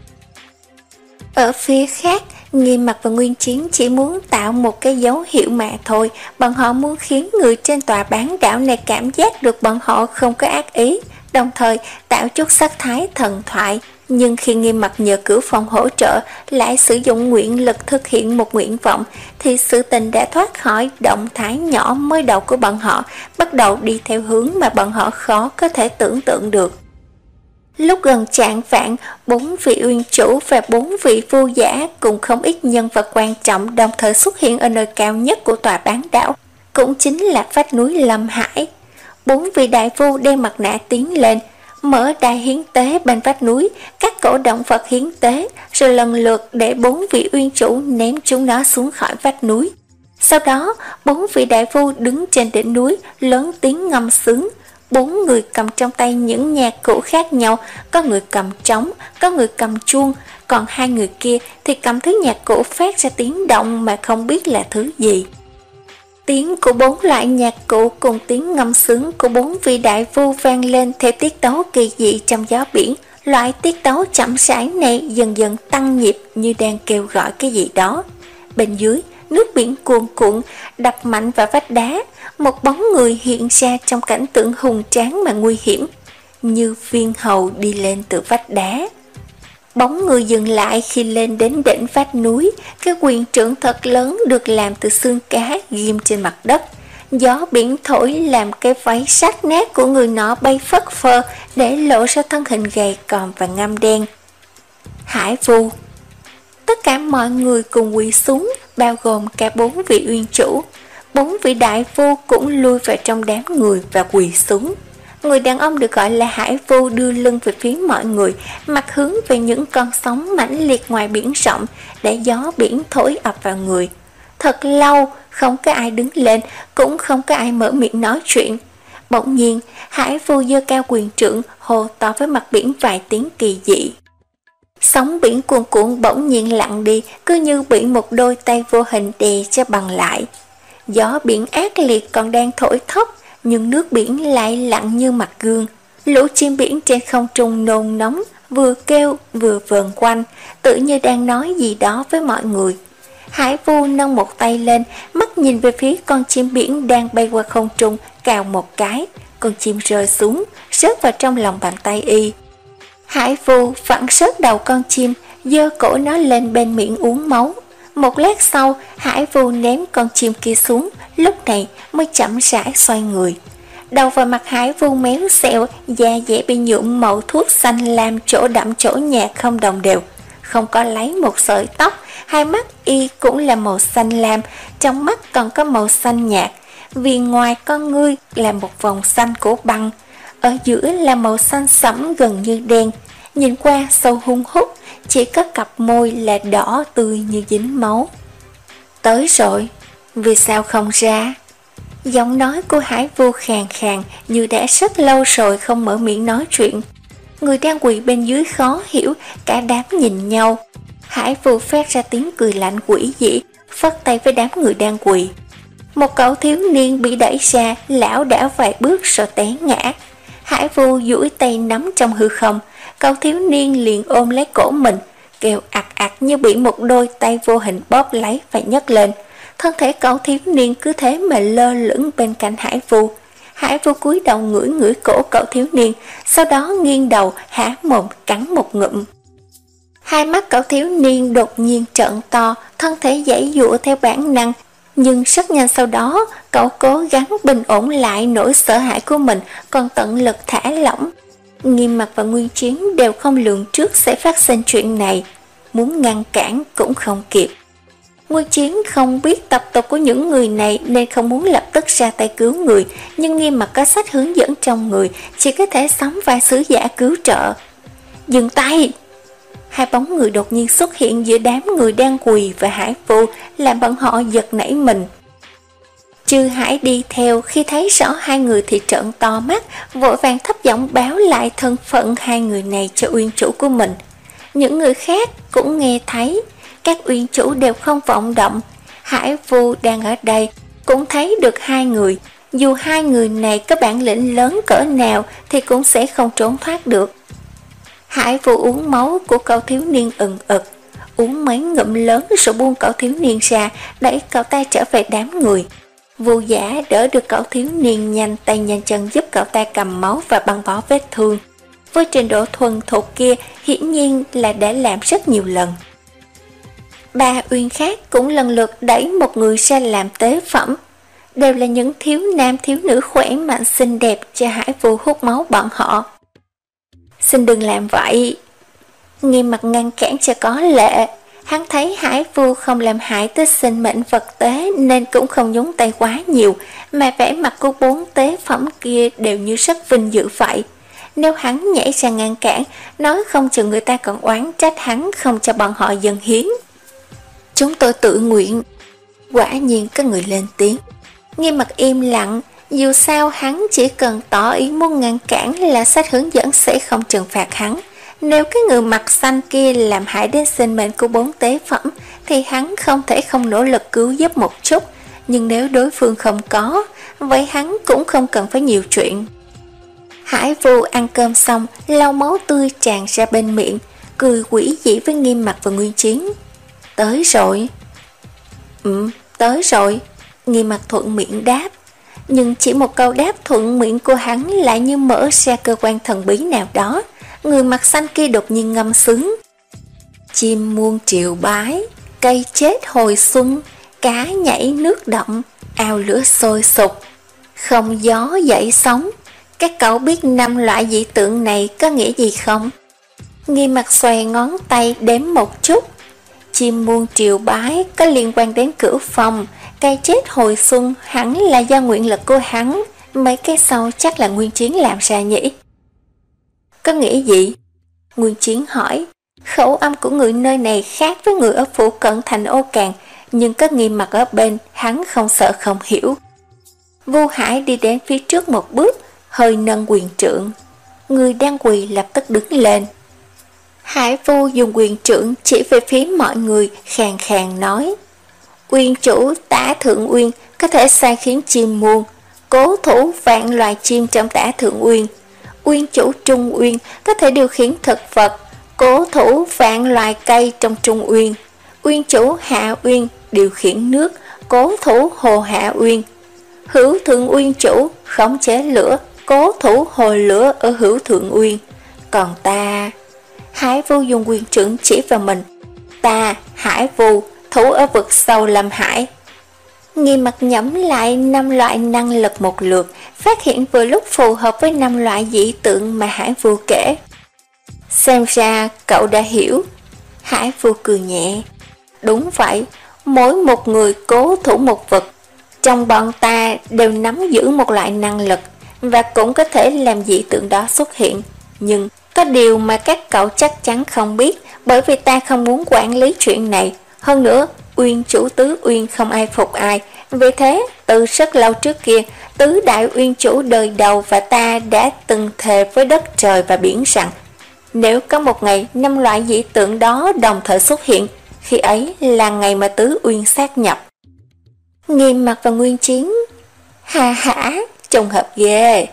Ở phía khác, Nghiêm Mặc và Nguyên Chiến chỉ muốn tạo một cái dấu hiệu mà thôi. Bọn họ muốn khiến người trên tòa bán đảo này cảm giác được bọn họ không có ác ý, đồng thời tạo chút sắc thái thần thoại. Nhưng khi Nghiêm Mặc nhờ Cửu Phong hỗ trợ, lại sử dụng nguyện lực thực hiện một nguyện vọng, thì sự tình đã thoát khỏi động thái nhỏ mới đầu của bọn họ, bắt đầu đi theo hướng mà bọn họ khó có thể tưởng tượng được. Lúc gần chạng vạng, bốn vị uyên chủ và bốn vị vu giả cùng không ít nhân vật quan trọng đồng thời xuất hiện ở nơi cao nhất của tòa bán đảo, cũng chính là vách núi Lâm Hải. Bốn vị đại vu đeo mặt nạ tiến lên, mở đài hiến tế bên vách núi, các cổ động vật hiến tế, rồi lần lượt để bốn vị uyên chủ ném chúng nó xuống khỏi vách núi. Sau đó, bốn vị đại vu đứng trên đỉnh núi, lớn tiếng ngâm sướng. Bốn người cầm trong tay những nhạc cụ khác nhau, có người cầm trống, có người cầm chuông, còn hai người kia thì cầm thứ nhạc cụ phát ra tiếng động mà không biết là thứ gì. Tiếng của bốn loại nhạc cụ cùng tiếng ngâm sướng của bốn vị đại vu vang lên theo tiết tấu kỳ dị trong gió biển. Loại tiết tấu chậm rãi này dần dần tăng nhịp như đang kêu gọi cái gì đó. Bên dưới, nước biển cuồn cuộn đập mạnh vào vách đá, một bóng người hiện ra trong cảnh tượng hùng tráng mà nguy hiểm, như viên hầu đi lên từ vách đá. Bóng người dừng lại khi lên đến đỉnh vách núi, cái quyền trượng thật lớn được làm từ xương cá ghim trên mặt đất. Gió biển thổi làm cái váy rách nát của người nọ bay phất phơ, để lộ ra thân hình gầy còm và ngăm đen. Hải Vu. Tất cả mọi người cùng quỳ xuống, bao gồm cả bốn vị uyên chủ. Bốn vị đại vu cũng lui vào trong đám người và quỳ xuống. Người đàn ông được gọi là Hải Vu đưa lưng về phía mọi người, mặt hướng về những con sóng mãnh liệt ngoài biển rộng, để gió biển thổi ập vào người. Thật lâu, không có ai đứng lên, cũng không có ai mở miệng nói chuyện. Bỗng nhiên, Hải Vu giơ cao quyền trượng, hô to với mặt biển vài tiếng kỳ dị. Sóng biển cuồn cuộn bỗng nhiên lặng đi, cứ như bị một đôi tay vô hình đè cho bằng lại. Gió biển ác liệt còn đang thổi thốc, nhưng nước biển lại lặng như mặt gương. Lũ chim biển trên không trung nôn nóng, vừa kêu vừa vờn quanh, tự như đang nói gì đó với mọi người. Hải Vu nâng một tay lên, mắt nhìn về phía con chim biển đang bay qua không trung, cào một cái, con chim rơi xuống, rớt vào trong lòng bàn tay y. Hải Vu vặn rớt đầu con chim, giơ cổ nó lên bên miệng uống máu. Một lát sau, Hải Vu ném con chim kia xuống, lúc này mới chậm rãi xoay người. Đầu và mặt Hải Vu méo xẹo, da dẻ bị nhuộm màu thuốc xanh lam, chỗ đậm chỗ nhạt không đồng đều, không có lấy một sợi tóc. Hai mắt y cũng là màu xanh lam, trong mắt còn có màu xanh nhạt, vì ngoài con ngươi là một vòng xanh của băng, ở giữa là màu xanh sẫm gần như đen, nhìn qua sâu hun hút, chỉ có cặp môi là đỏ tươi như dính máu. Tới rồi, vì sao không ra? Giọng nói của Hải Vu khàn khàn, như đã rất lâu rồi không mở miệng nói chuyện. Người đang quỳ bên dưới khó hiểu, cả đám nhìn nhau. Hải Vu phát ra tiếng cười lạnh quỷ dị, phất tay với đám người đang quỳ. Một cậu thiếu niên bị đẩy ra, lảo đảo vài bước rồi té ngã. Hải Vu duỗi tay nắm trong hư không, cậu thiếu niên liền ôm lấy cổ mình, kêu ạc ạc như bị một đôi tay vô hình bóp lấy và nhấc lên. Thân thể cậu thiếu niên cứ thế mà lơ lửng bên cạnh Hải Vu. Hải Vu cúi đầu ngửi ngửi cổ cậu thiếu niên, sau đó nghiêng đầu há mồm cắn một ngụm. Hai mắt cậu thiếu niên đột nhiên trợn to, thân thể giãy giụa theo bản năng, nhưng rất nhanh sau đó, cậu cố gắng bình ổn lại nỗi sợ hãi của mình, còn tận lực thả lỏng. Nghiêm Mặc và Nguyên Chiến đều không lường trước sẽ phát sinh chuyện này, muốn ngăn cản cũng không kịp. Nguyên Chiến không biết tập tục của những người này nên không muốn lập tức ra tay cứu người, nhưng Nghiêm Mặc có sách hướng dẫn trong người, chỉ có thể sắm vai sứ giả cứu trợ. Dừng tay! Hai bóng người đột nhiên xuất hiện giữa đám người đang quỳ và Hải Vô, làm bọn họ giật nảy mình. Chư Hải đi theo, khi thấy rõ hai người thì trợn to mắt, vội vàng thấp giọng báo lại thân phận hai người này cho uyên chủ của mình. Những người khác cũng nghe thấy, các uyên chủ đều không vọng động. Hải Vô đang ở đây cũng thấy được hai người, dù hai người này có bản lĩnh lớn cỡ nào thì cũng sẽ không trốn thoát được. Hải Vô uống máu của cậu thiếu niên ừng ực, uống mấy ngụm lớn rồi buông cậu thiếu niên ra, đẩy cậu ta trở về đám người. Vô Giả đỡ được cậu thiếu niên, nhanh tay nhanh chân giúp cậu ta cầm máu và băng bó vết thương. Với trình độ thuần thục kia, hiển nhiên là đã làm rất nhiều lần. Ba uyên khác cũng lần lượt đẩy một người ra làm tế phẩm, đều là những thiếu nam thiếu nữ khỏe mạnh xinh đẹp cho Hải Vô hút máu bọn họ. Xin đừng làm vậy. Nghiêm Mặc ngăn cản cho có lệ. Hắn thấy Hải Vô không làm hại tới sinh mệnh vật tế nên cũng không nhúng tay quá nhiều, mà vẻ mặt của bốn tế phẩm kia đều như rất vinh dự vậy. Nếu hắn nhảy ra ngăn cản, nói không chừng người ta còn oán trách hắn không cho bọn họ dâng hiến. Chúng tôi tự nguyện. Quả nhiên có người lên tiếng. Nghiêm Mặc im lặng, dù sao hắn chỉ cần tỏ ý muốn ngăn cản là sách hướng dẫn sẽ không trừng phạt hắn. Nếu cái người mặt xanh kia làm hại đến sinh mệnh của bốn tế phẩm thì hắn không thể không nỗ lực cứu giúp một chút, nhưng nếu đối phương không có, vậy hắn cũng không cần phải nhiều chuyện. Hải Vô ăn cơm xong, lau máu tươi tràn ra bên miệng, cười quỷ dị với Nghiêm Mặc và Nguyên Chiến. Tới rồi. Ừ, tới rồi. Nghiêm Mặc thuận miệng đáp. Nhưng chỉ một câu đáp thuận miệng của hắn lại như mở ra cơ quan thần bí nào đó. Người mặt xanh kia đột nhiên ngâm sướng. Chim muôn triệu bái, cây chết hồi xuân, cá nhảy nước động, ao lửa sôi sục, không gió dậy sóng. Các cậu biết năm loại dị tượng này có nghĩa gì không? Nghiêm Mặc xòe ngón tay đếm một chút. Chim muôn triệu bái có liên quan đến Cửu Phong, cây chết hồi xuân hẳn là do nguyện lực của hắn, mấy cái sau chắc là Nguyên Chiến làm ra nhỉ? Có nghĩa gì? Nguyên Chiến hỏi. Khẩu âm của người nơi này khác với người ở phụ cận thành Ô Càn, nhưng có Nghiêm Mặc ở bên, hắn không sợ không hiểu. Vô Hải đi đến phía trước một bước, hơi nâng quyền trượng. Người đang quỳ lập tức đứng lên. Hải Vô dùng quyền trượng chỉ về phía mọi người, khàn khàn nói. Uyên chủ Tả Thượng Uyên có thể sai khiến chim muôn, cố thủ vạn loài chim trong Tả Thượng Uyên. Uyên chủ Trung Uyên có thể điều khiển thực vật, cố thủ vạn loài cây trong Trung Uyên. Uyên chủ Hạ Uyên điều khiển nước, cố thủ hồ Hạ Uyên. Hữu Thượng Uyên chủ khống chế lửa, cố thủ hồ lửa ở Hữu Thượng Uyên. Còn ta... Hải Vô dùng quyền trưởng chỉ vào mình. Ta, Hải Vô, thủ ở vực sâu Lâm Hải. Nghiêm Mặc nhẩm lại năm loại năng lực một lượt, phát hiện vừa lúc phù hợp với năm loại dị tượng mà Hải Vô kể. Xem ra cậu đã hiểu. Hải Vô cười nhẹ. Đúng vậy, mỗi một người cố thủ một vực, trong bọn ta đều nắm giữ một loại năng lực và cũng có thể làm dị tượng đó xuất hiện. Nhưng có điều mà các cậu chắc chắn không biết, bởi vì ta không muốn quản lý chuyện này. Hơn nữa, Uyên chủ Tứ Uyên không ai phục ai, vì thế từ rất lâu trước kia, tứ đại uyên chủ đời đầu và ta đã từng thề với đất trời và biển rằng nếu có một ngày năm loại dị tượng đó đồng thời xuất hiện, khi ấy là ngày mà tứ uyên sát nhập. Nghiêm Mặc và Nguyên Chiến. Hà hả, trùng hợp ghê.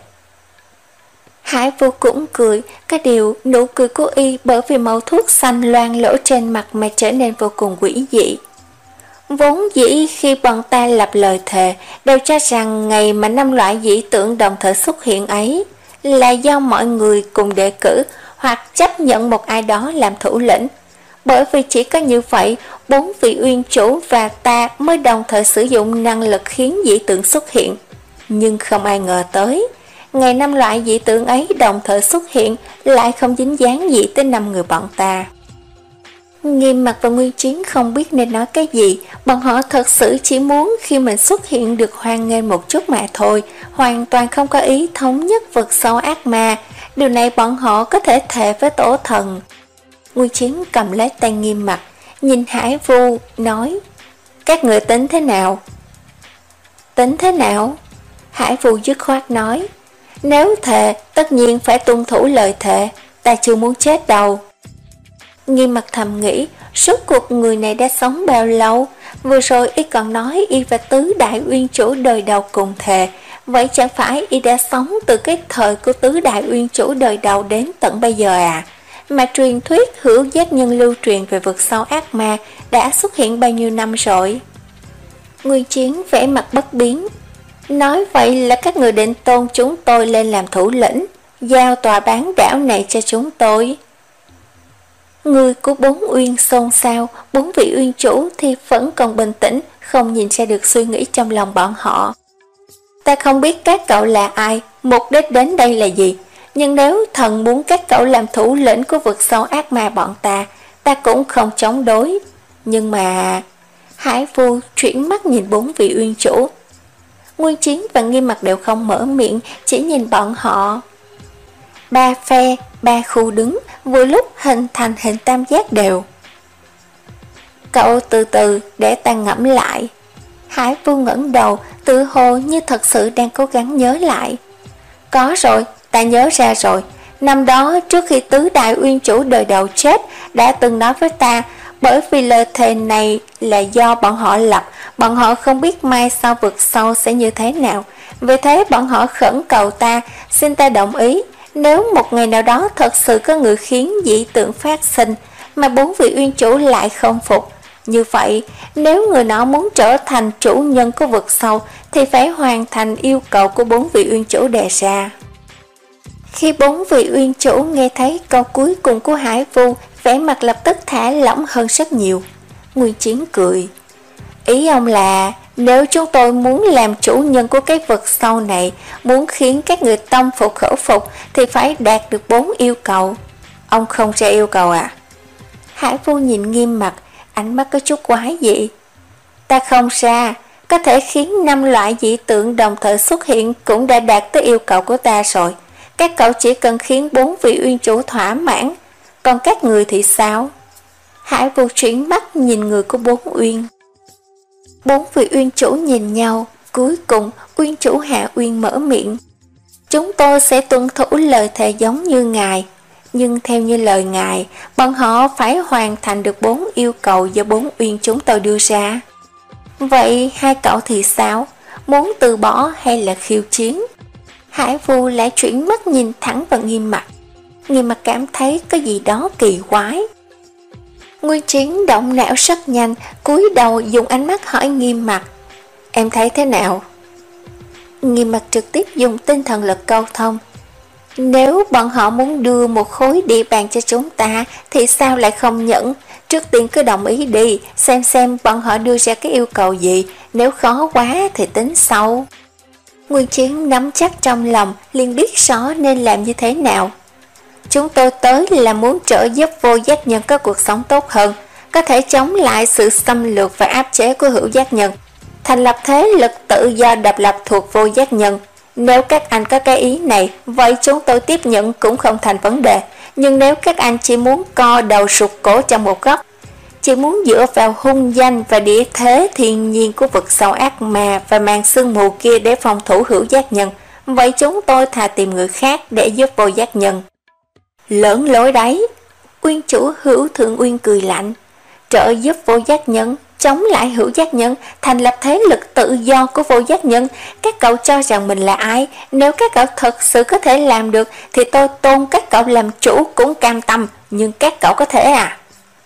Hải Vô cũng cười, cái điều nụ cười của y bởi vì màu thuốc xanh loang lỗ trên mặt mà trở nên vô cùng quỷ dị. Vốn dĩ khi bọn ta lập lời thề đều cho rằng ngày mà năm loại dị tượng đồng thời xuất hiện ấy là do mọi người cùng đề cử hoặc chấp nhận một ai đó làm thủ lĩnh. Bởi vì chỉ có như vậy, bốn vị uyên chủ và ta mới đồng thời sử dụng năng lực khiến dị tượng xuất hiện. Nhưng không ai ngờ tới, ngày năm loại dị tượng ấy đồng thời xuất hiện, lại không dính dáng gì tới năm người bọn ta. Nghiêm Mặt và Nguyên Chiến không biết nên nói cái gì, bọn họ thật sự chỉ muốn khi mình xuất hiện được hoan nghênh một chút mà thôi, hoàn toàn không có ý thống nhất vực sâu ác ma. Điều này bọn họ có thể thề với tổ thần. Nguyên Chiến cầm lấy tay Nghiêm Mặt, nhìn Hải Vu, nói: các người tính thế nào? Tính thế nào? Hải Vu dứt khoát nói: nếu thề, tất nhiên phải tuân thủ lời thề, ta chưa muốn chết đâu. Nghiêm Mặt thầm nghĩ, suốt cuộc người này đã sống bao lâu? Vừa rồi y còn nói y và tứ đại uyên chủ đời đầu cùng thề, vậy chẳng phải y đã sống từ cái thời của tứ đại uyên chủ đời đầu đến tận bây giờ à? Mà truyền thuyết hữu giác nhân lưu truyền về vực sâu ác ma đã xuất hiện bao nhiêu năm rồi? Nguyên Chiến vẻ mặt bất biến, nói: vậy là các người định tôn chúng tôi lên làm thủ lĩnh, giao tòa bán đảo này cho chúng tôi. Người của bốn uyên xôn xao, bốn vị uyên chủ thì vẫn còn bình tĩnh, không nhìn ra được suy nghĩ trong lòng bọn họ. Ta không biết các cậu là ai, mục đích đến đây là gì, nhưng nếu thần muốn các cậu làm thủ lĩnh của vực sâu ác ma bọn ta, ta cũng không chống đối. Nhưng mà... Hải Vu chuyển mắt nhìn bốn vị uyên chủ. Nguyên Chiến và Nghiêm Mặt đều không mở miệng, chỉ nhìn bọn họ. Ba phe, ba khu đứng, vừa lúc hình thành hình tam giác đều. Cậu từ từ để ta ngẫm lại. Hải Vu ngẩng đầu, tự hồ như thật sự đang cố gắng nhớ lại. Có rồi, ta nhớ ra rồi. Năm đó trước khi tứ đại uyên chủ đời đầu chết, đã từng nói với ta, bởi vì lời thề này là do bọn họ lập, bọn họ không biết mai sau vực sâu sẽ như thế nào. Vì thế bọn họ khẩn cầu ta, xin ta đồng ý, nếu một ngày nào đó thật sự có người khiến dị tượng phát sinh, mà bốn vị uyên chủ lại không phục. Như vậy, nếu người đó muốn trở thành chủ nhân của vực sâu, thì phải hoàn thành yêu cầu của bốn vị uyên chủ đề ra. Khi bốn vị uyên chủ nghe thấy câu cuối cùng của Hải Vu, vẻ mặt lập tức thả lỏng hơn rất nhiều. Nguyên Chiến cười: ý ông là nếu chúng tôi muốn làm chủ nhân của cái vực sâu này, muốn khiến các người tâm phục khẩu phục, thì phải đạt được bốn yêu cầu. Ông không ra yêu cầu à? Hải Vu nhìn Nghiêm Mặt, ánh mắt có chút quái dị. Ta không ra, có thể khiến năm loại dị tượng đồng thời xuất hiện cũng đã đạt tới yêu cầu của ta rồi. Các cậu chỉ cần khiến bốn vị uyên chủ thỏa mãn, còn các người thì sao? Hải Vu chuyển mắt nhìn người của bốn uyên. Bốn vị uyên chủ nhìn nhau, cuối cùng uyên chủ Hạ Uyên mở miệng: chúng tôi sẽ tuân thủ lời thề giống như ngài, nhưng theo như lời ngài, bọn họ phải hoàn thành được bốn yêu cầu do bốn uyên chúng tôi đưa ra. Vậy hai cậu thì sao? Muốn từ bỏ hay là khiêu chiến? Hải Vu lại chuyển mắt nhìn thẳng vào Nghiêm Mặt. Nghiêm Mặt cảm thấy có gì đó kỳ quái. Nguyên Chiến động não rất nhanh, cúi đầu dùng ánh mắt hỏi Nghiêm Mặt: em thấy thế nào? Nghiêm Mặt trực tiếp dùng tinh thần lực câu thông: nếu bọn họ muốn đưa một khối địa bàn cho chúng ta, thì sao lại không nhận? Trước tiên cứ đồng ý đi, xem xem bọn họ đưa ra cái yêu cầu gì, nếu khó quá thì tính sau. Nguyên Chiến nắm chắc trong lòng, liền biết rõ nên làm như thế nào. Chúng tôi tới là muốn trợ giúp vô giác nhân có cuộc sống tốt hơn, có thể chống lại sự xâm lược và áp chế của hữu giác nhân, thành lập thế lực tự do độc lập thuộc vô giác nhân. Nếu các anh có cái ý này, vậy chúng tôi tiếp nhận cũng không thành vấn đề. Nhưng nếu các anh chỉ muốn co đầu sụt cổ trong một góc, chỉ muốn dựa vào hung danh và địa thế thiên nhiên của vực sâu ác ma và màn sương mù kia để phòng thủ hữu giác nhân, vậy chúng tôi thà tìm người khác để giúp vô giác nhân. Lớn lối đấy. Uyên chủ Hữu Thượng Uyên cười lạnh: trợ giúp vô giác nhân, chống lại hữu giác nhân, thành lập thế lực tự do của vô giác nhân. Các cậu cho rằng mình là ai? Nếu các cậu thật sự có thể làm được, thì tôi tôn các cậu làm chủ cũng cam tâm. Nhưng các cậu có thể à?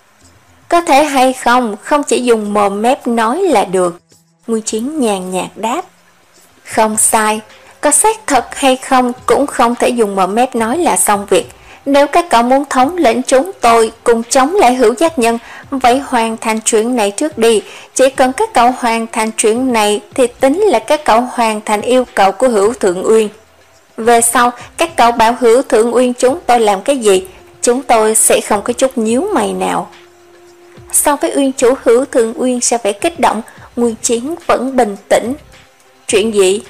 Có thể hay không, không chỉ dùng mồm mép nói là được. Nguyên Chiến nhàn nhạt đáp: không sai, có xác thật hay không cũng không thể dùng mồm mép nói là xong việc. Nếu các cậu muốn thống lĩnh chúng tôi cùng chống lại hữu giác nhân, vậy hoàn thành chuyện này trước đi. Chỉ cần các cậu hoàn thành chuyện này thì tính là các cậu hoàn thành yêu cầu của Hữu Thượng Uyên. Về sau, các cậu bảo Hữu Thượng Uyên chúng tôi làm cái gì, chúng tôi sẽ không có chút nhíu mày nào. So với Uyên chủ Hữu Thượng Uyên sẽ phải kích động, Nguyên Chiến vẫn bình tĩnh. Chuyện gì?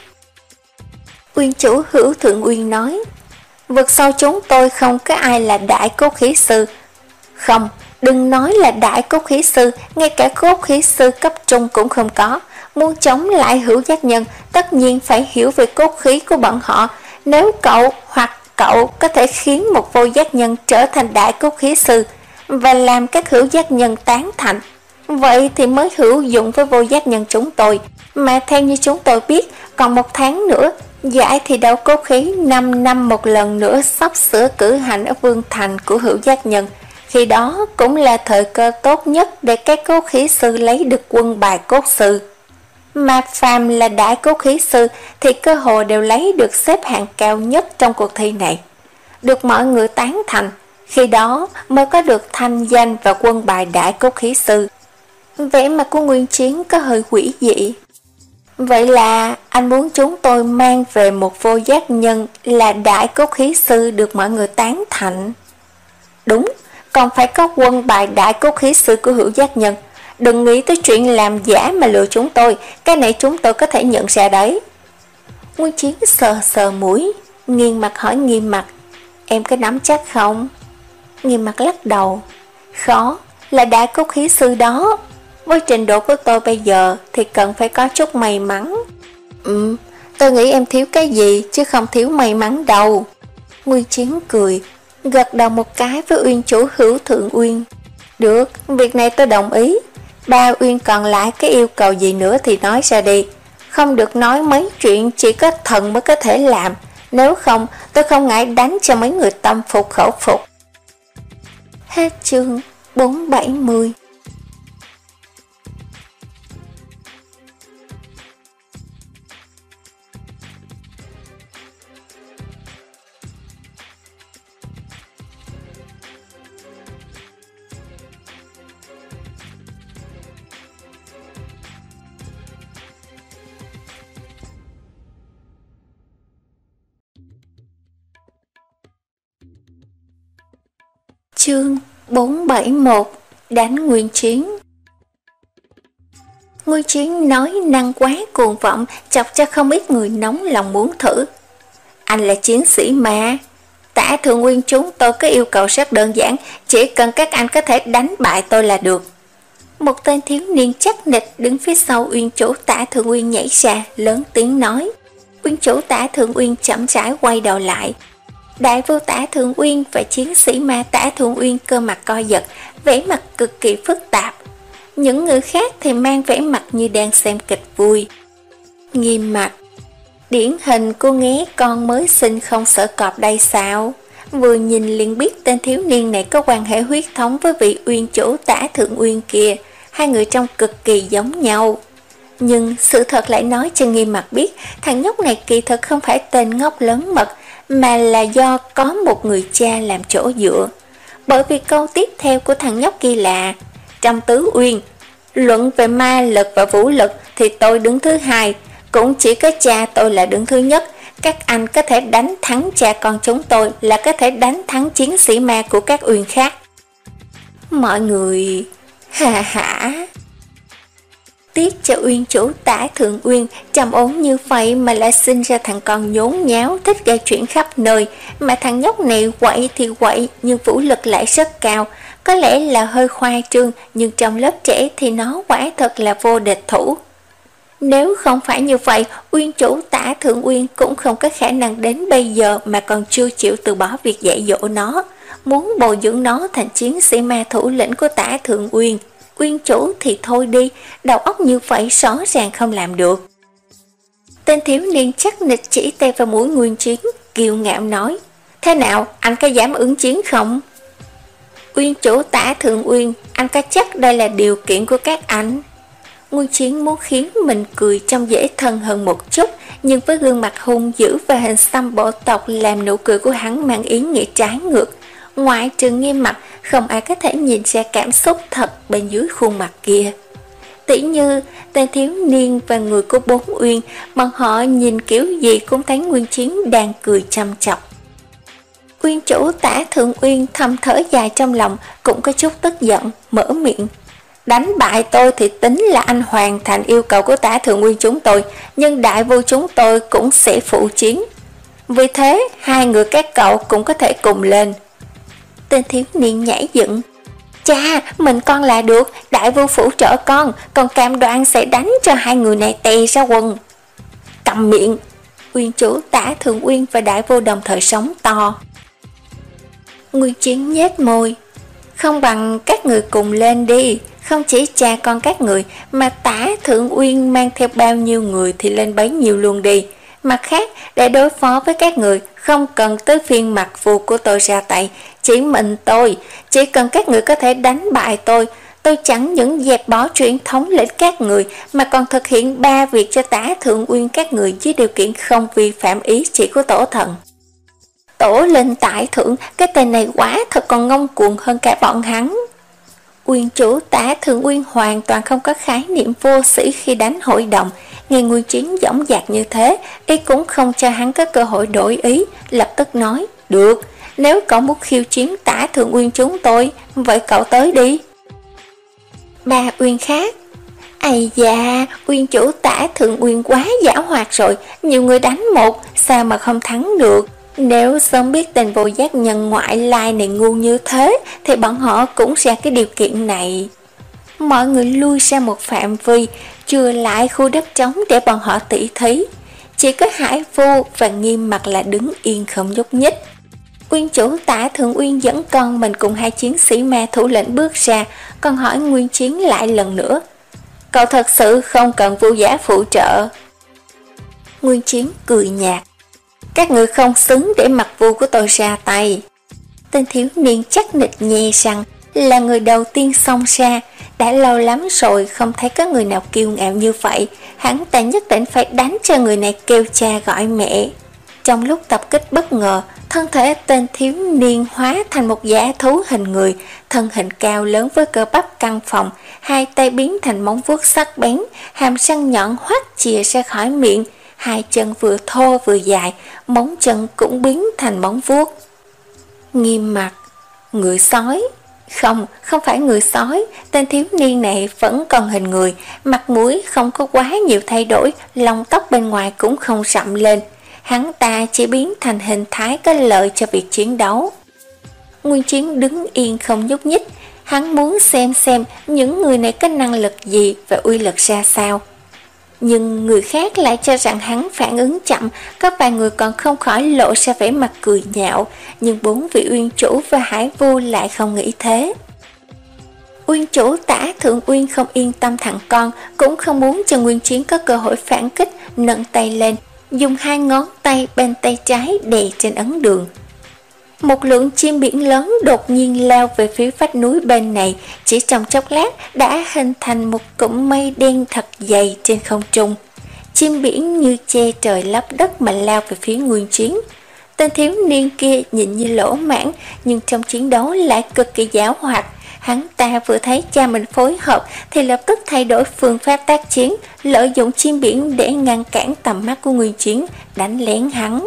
Uyên chủ Hữu Thượng Uyên nói, vực sau chúng tôi không có ai là đại cốt khí sư. Không, đừng nói là đại cốt khí sư, ngay cả cốt khí sư cấp trung cũng không có. Muốn chống lại Hữu Giác Nhân, tất nhiên phải hiểu về cốt khí của bọn họ. Nếu cậu hoặc cậu có thể khiến một vô giác nhân trở thành đại cốt khí sư và làm các hữu giác nhân tán thành, vậy thì mới hữu dụng với vô giác nhân chúng tôi. Mà theo như chúng tôi biết, còn một tháng nữa, giải thi đấu cốt khí năm năm một lần nữa sắp sửa cử hành ở Vương Thành của hữu giác nhân. Khi đó cũng là thời cơ tốt nhất để các cốt khí sư lấy được quân bài cốt sư. Mà phàm là đại cốt khí sư thì cơ hội đều lấy được xếp hạng cao nhất trong cuộc thi này, được mọi người tán thành, khi đó mới có được thanh danh và quân bài đại cốt khí sư. Vẻ mặt của Nguyên Chiến có hơi quỷ dị. Vậy là anh muốn chúng tôi mang về một vô giác nhân là đại cốt khí sư được mọi người tán thành? Đúng, còn phải có quân bài đại cốt khí sư của hữu giác nhân. Đừng nghĩ tới chuyện làm giả mà lừa chúng tôi, cái này chúng tôi có thể nhận ra đấy. Nguyên Chiến sờ sờ mũi, Nghiên Mặt hỏi Nghiêm Mặt, em có nắm chắc không? Nghiêm Mặt lắc đầu, khó, là đại cốt khí sư đó. Với trình độ của tôi bây giờ thì cần phải có chút may mắn. Ừ, tôi nghĩ em thiếu cái gì chứ không thiếu may mắn đâu. Nguyên Chiến cười, gật đầu một cái với Uyên chủ Hữu Thượng Uyên. Được, việc này tôi đồng ý. Ba Uyên còn lại cái yêu cầu gì nữa thì nói ra đi. Không được nói mấy chuyện chỉ có thần mới có thể làm. Nếu không, tôi không ngại đánh cho mấy người tâm phục khẩu phục. Hết chương bốn trăm bảy mươi. Chương bốn trăm bảy mươi mốt. Đánh Nguyên Chiến. Nguyên Chiến nói năng quá cuồng vọng, chọc cho không ít người nóng lòng muốn thử. Anh là chiến sĩ mà. Tả Thượng Nguyên chúng tôi có yêu cầu rất đơn giản, chỉ cần các anh có thể đánh bại tôi là được. Một tên thiếu niên chắc nịch đứng phía sau Uyên chủ Tả Thượng Nguyên nhảy ra, lớn tiếng nói. Uyên chủ Tả Thượng Uyên chậm rãi quay đầu lại. Đại vô Tả Thượng Uyên và chiến sĩ ma Tả Thượng Uyên cơ mặt co giật, vẻ mặt cực kỳ phức tạp. Những người khác thì mang vẻ mặt như đang xem kịch vui. Nghiêm Mặt, điển hình cô nghé con mới sinh không sợ cọp đây sao? Vừa nhìn liền biết tên thiếu niên này có quan hệ huyết thống với vị Uyên chủ Tả Thượng Uyên kia, hai người trông cực kỳ giống nhau. Nhưng sự thật lại nói cho Nghiêm Mặt biết, thằng nhóc này kỳ thật không phải tên ngốc lớn mật, mà là do có một người cha làm chỗ dựa. Bởi vì câu tiếp theo của thằng nhóc kia là trong tứ uyên, luận về ma lực và vũ lực thì tôi đứng thứ hai, cũng chỉ có cha tôi là đứng thứ nhất. Các anh có thể đánh thắng cha con chúng tôi là có thể đánh thắng chiến sĩ ma của các uyên khác. Mọi người hà hả. Tiếc cho Uyên chủ Tả Thượng Uyên trầm ổn như vậy mà lại sinh ra thằng con nhốn nháo thích gây chuyện khắp nơi, mà thằng nhóc này quậy thì quậy nhưng vũ lực lại rất cao. Có lẽ là hơi khoai trương, nhưng trong lớp trẻ thì nó quả thật là vô địch thủ. Nếu không phải như vậy, Uyên chủ Tả Thượng Uyên cũng không có khả năng đến bây giờ mà còn chưa chịu từ bỏ việc dạy dỗ nó, muốn bồi dưỡng nó thành chiến sĩ ma thủ lĩnh của Tả Thượng Uyên. Uyên chủ thì thôi đi, đầu óc như vậy rõ ràng không làm được. Tên thiếu niên chắc nịch chỉ tay vào mũi Nguyên Chiến, kiêu ngạo nói, thế nào, anh có dám ứng chiến không? Uyên chủ Tả Thượng Uyên, anh có chắc đây là điều kiện của các anh? Nguyên Chiến muốn khiến mình cười trông dễ thân hơn một chút, nhưng với gương mặt hung dữ và hình xăm bộ tộc làm nụ cười của hắn mang ý nghĩa trái ngược. Ngoại trừ Nghiêm Mặt, không ai có thể nhìn ra cảm xúc thật bên dưới khuôn mặt kia. Tỉ như tên thiếu niên và người của Bốn Uyên, bọn họ nhìn kiểu gì cũng thấy Nguyên Chiến đang cười chăm chọc. Uyên chủ Tả Thượng Uyên thầm thở dài trong lòng, cũng có chút tức giận, mở miệng. Đánh bại tôi thì tính là anh hoàn thành yêu cầu của Tả Thượng Uyên chúng tôi, nhưng đại vô chúng tôi cũng sẽ phụ chiến. Vì thế, hai người các cậu cũng có thể cùng lên. Tên thiếu niên nhảy dựng. Cha, mình con là được, đại vô phụ trợ con, còn cam đoan sẽ đánh cho hai người này tè ra quần. Cầm miệng. Uyên chủ Tả Thượng Uyên và đại vô đồng thời sống to. Nguyên Chiến nhếch môi. Không bằng các người cùng lên đi, không chỉ cha con các người, mà Tả Thượng Uyên mang theo bao nhiêu người thì lên bấy nhiêu luôn đi. Mặt khác, để đối phó với các người, không cần tới phiên mặt phù của tôi ra tay, chỉ mình tôi, chỉ cần các người có thể đánh bại tôi, tôi chẳng những dẹp bỏ truyền thống lĩnh các người, mà còn thực hiện ba việc cho Tả Thượng Uyên các người với điều kiện không vi phạm ý chỉ của tổ thần. Tổ lên tại thượng, cái tên này quá thật còn ngông cuồng hơn cả bọn hắn. Uyên chủ Tả Thượng Uyên hoàn toàn không có khái niệm vô sĩ khi đánh hội đồng. Nghe Nguyên Chiến dõng dạc như thế, y cũng không cho hắn có cơ hội đổi ý, lập tức nói, được, nếu cậu muốn khiêu chiến Tả Thượng Uyên chúng tôi, vậy cậu tới đi. Ba Uyên khác. Ây da, Uyên chủ Tả Thượng Uyên quá giả hoạt rồi, nhiều người đánh một, sao mà không thắng được. Nếu sớm biết tên vô giác nhân ngoại lai này ngu như thế, thì bọn họ cũng ra cái điều kiện này. Mọi người lui ra một phạm vi, chừa lại khu đất trống để bọn họ tỉ thí. Chỉ có Hải Vô và Nghiêm Mặc là đứng yên không nhúc nhích. Uyên chủ Tả Thượng Uyên dẫn con mình cùng hai chiến sĩ ma thủ lĩnh bước ra, còn hỏi Nguyên Chiến lại lần nữa. Cậu thật sự không cần vô giả phụ trợ? Nguyên Chiến cười nhạt. Các người không xứng để mặt vu của tôi ra tay. Tên thiếu niên chắc nịch nhè rằng là người đầu tiên xông ra. Đã lâu lắm rồi không thấy có người nào kiêu ngạo như vậy. Hắn ta nhất định phải đánh cho người này kêu cha gọi mẹ. Trong lúc tập kích bất ngờ, thân thể tên thiếu niên hóa thành một dã thú hình người, thân hình cao lớn với cơ bắp căng phồng, hai tay biến thành móng vuốt sắc bén, hàm răng nhọn hoắt chìa ra khỏi miệng, hai chân vừa thô vừa dài, móng chân cũng biến thành móng vuốt. Nghiêm Mặc, người sói. Không, không phải người sói, tên thiếu niên này vẫn còn hình người, mặt mũi không có quá nhiều thay đổi, lông tóc bên ngoài cũng không rậm lên. Hắn ta chỉ biến thành hình thái có lợi cho việc chiến đấu. Nguyên Chiến đứng yên không nhúc nhích, hắn muốn xem xem những người này có năng lực gì và uy lực ra sao. Nhưng người khác lại cho rằng hắn phản ứng chậm, có vài người còn không khỏi lộ ra vẻ mặt cười nhạo, nhưng bốn vị Uyên chủ và Hải Vu lại không nghĩ thế. Uyên chủ Tả Thượng Uyên không yên tâm thằng con, cũng không muốn cho Nguyên Chiến có cơ hội phản kích, nâng tay lên, dùng hai ngón tay bên tay trái đè trên ấn đường. Một lượng chim biển lớn đột nhiên lao về phía vách núi bên này, chỉ trong chốc lát đã hình thành một cụm mây đen thật dày trên không trung. Chim biển như che trời lấp đất mà lao về phía Nguyên Chiến. Tên thiếu niên kia nhìn như lỗ mãng, nhưng trong chiến đấu lại cực kỳ giảo hoạt. Hắn ta vừa thấy cha mình phối hợp thì lập tức thay đổi phương pháp tác chiến, lợi dụng chim biển để ngăn cản tầm mắt của Nguyên Chiến, đánh lén hắn.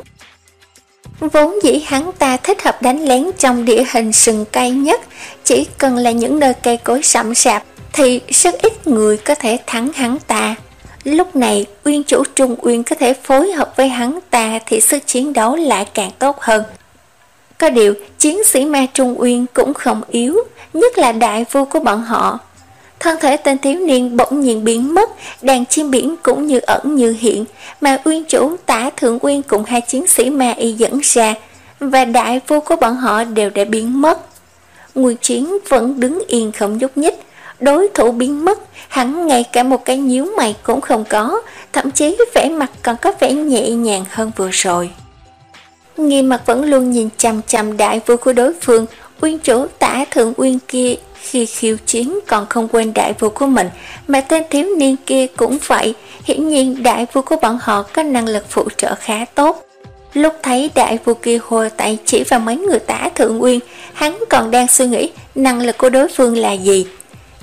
Vốn dĩ hắn ta thích hợp đánh lén trong địa hình sừng cây nhất, chỉ cần là những nơi cây cối rậm rạp thì rất ít người có thể thắng hắn ta. Lúc này Uyên chủ Trung Uyên có thể phối hợp với hắn ta thì sức chiến đấu lại càng tốt hơn. Có điều chiến sĩ ma Trung Uyên cũng không yếu, nhất là đại vua của bọn họ. Thân thể tên thiếu niên bỗng nhiên biến mất, đàn chim biển cũng như ẩn như hiện, mà Uyên chủ Tả Thượng Uyên cùng hai chiến sĩ ma y dẫn ra, và đại vua của bọn họ đều đã biến mất. Nguyên Chiến vẫn đứng yên không nhúc nhích, đối thủ biến mất, hắn ngay cả một cái nhíu mày cũng không có, thậm chí vẻ mặt còn có vẻ nhẹ nhàng hơn vừa rồi. Nghiêm Mặc vẫn luôn nhìn chằm chằm đại vua của đối phương. Uyên chủ Tả Thượng Uyên kia khi khiêu chiến còn không quên đại vua của mình, mà tên thiếu niên kia cũng vậy. Hiển nhiên đại vua của bọn họ có năng lực phụ trợ khá tốt. Lúc thấy đại vua kia hùa tay chỉ vào mấy người Tả Thượng Uyên, hắn còn đang suy nghĩ năng lực của đối phương là gì,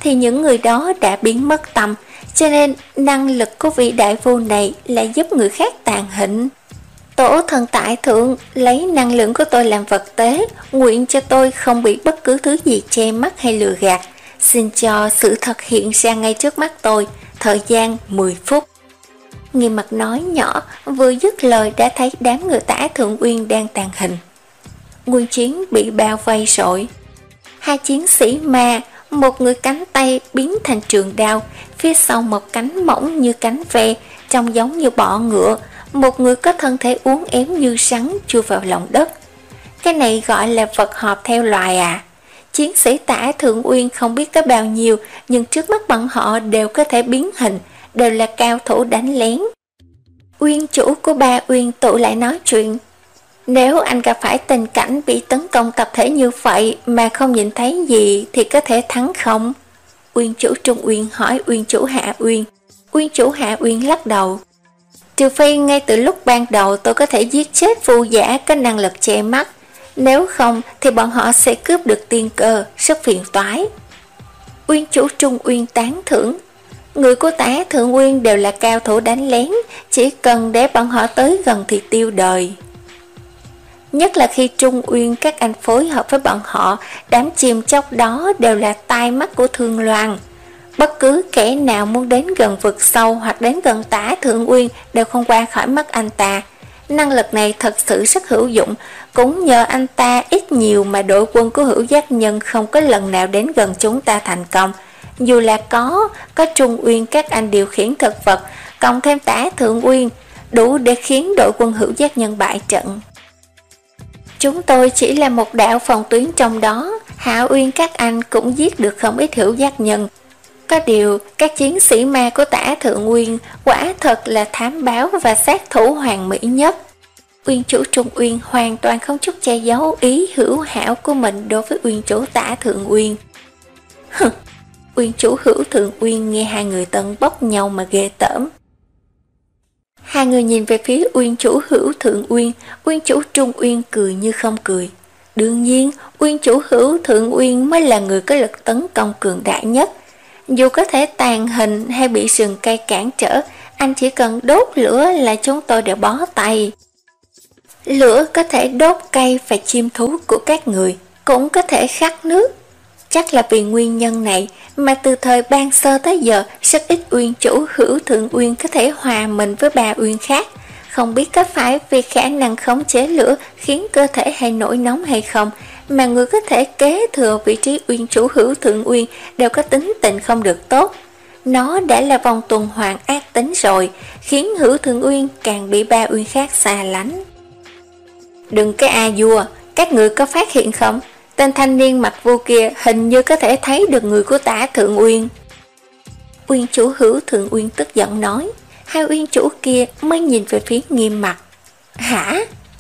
thì những người đó đã biến mất tăm, cho nên năng lực của vị đại phu này là giúp người khác tàn hình. Tổ thần tại thượng lấy năng lượng của tôi làm vật tế, nguyện cho tôi không bị bất cứ thứ gì che mắt hay lừa gạt. Xin cho sự thật hiện ra ngay trước mắt tôi, thời gian mười phút. Nghiêm Mặt nói nhỏ, vừa dứt lời đã thấy đám người Tả Thượng Uyên đang tàn hình. Nguyên Chiến bị bao vây rồi. Hai chiến sĩ ma, một người cánh tay biến thành trường đao, phía sau một cánh mỏng như cánh ve, trông giống như bọ ngựa, một người có thân thể uốn éo như rắn chui vào lòng đất. Cái này gọi là vật họp theo loài à? Chiến sĩ Tả Thượng Uyên không biết có bao nhiêu, nhưng trước mắt bọn họ đều có thể biến hình, đều là cao thủ đánh lén. Uyên chủ của ba Uyên tụ lại nói chuyện. Nếu anh gặp phải tình cảnh bị tấn công tập thể như vậy mà không nhìn thấy gì thì có thể thắng không? Uyên chủ Trung Uyên hỏi Uyên chủ Hạ Uyên. Uyên chủ Hạ Uyên lắc đầu. Trừ phi ngay từ lúc ban đầu tôi có thể giết chết phù giả có năng lực che mắt, nếu không thì bọn họ sẽ cướp được tiên cơ, rất phiền toái. Uyên chủ Trung Uyên tán thưởng. Người của Tả Thượng Uyên đều là cao thủ đánh lén, chỉ cần để bọn họ tới gần thì tiêu đời. Nhất là khi Trung Uyên các anh phối hợp với bọn họ, đám chim chóc đó đều là tai mắt của Thương Loan. Bất cứ kẻ nào muốn đến gần vực sâu hoặc đến gần Tả Thượng Uyên đều không qua khỏi mắt anh ta. Năng lực này thật sự rất hữu dụng, cũng nhờ anh ta ít nhiều mà đội quân của Hữu Giác Nhân không có lần nào đến gần chúng ta thành công. Dù là có, có Trung Uyên các anh điều khiển thực vật, cộng thêm Tả Thượng Uyên, đủ để khiến đội quân Hữu Giác Nhân bại trận. Chúng tôi chỉ là một đạo phòng tuyến trong đó, Hạ Uyên các anh cũng giết được không ít Hữu Giác Nhân. Có điều, các chiến sĩ ma của Tả Thượng Uyên quả thật là thám báo và sát thủ hoàn mỹ nhất. Uyên chủ Trung Uyên hoàn toàn không chút che giấu ý hữu hảo của mình đối với Uyên chủ Tả Thượng Uyên. Hừ, Uyên chủ Hữu Thượng Uyên nghe hai người tân bốc nhau mà ghê tởm. Hai người nhìn về phía Uyên chủ Hữu Thượng Uyên, Uyên chủ Trung Uyên cười như không cười. Đương nhiên, Uyên chủ Hữu Thượng Uyên mới là người có lực tấn công cường đại nhất. Dù có thể tàn hình hay bị sừng cây cản trở, anh chỉ cần đốt lửa là chúng tôi đều bó tay. Lửa có thể đốt cây và chim thú của các người, cũng có thể khắc nước. Chắc là vì nguyên nhân này mà từ thời ban sơ tới giờ rất ít Uyên chủ Hữu Thượng Uyên có thể hòa mình với ba Uyên khác. Không biết có phải vì khả năng khống chế lửa khiến cơ thể hay nổi nóng hay không, mà người có thể kế thừa vị trí Uyên chủ Hữu Thượng Uyên đều có tính tình không được tốt. Nó đã là vòng tuần hoàn ác tính rồi, khiến Hữu Thượng Uyên càng bị ba Uyên khác xa lánh. Đừng cái a vua, các người có phát hiện không? Tên thanh niên mặt vu kia hình như có thể thấy được người của Tả Thượng Uyên. Uyên chủ Hữu Thượng Uyên tức giận nói. Hai Uyên chủ kia mới nhìn về phía Nghiêm Mặt. Hả?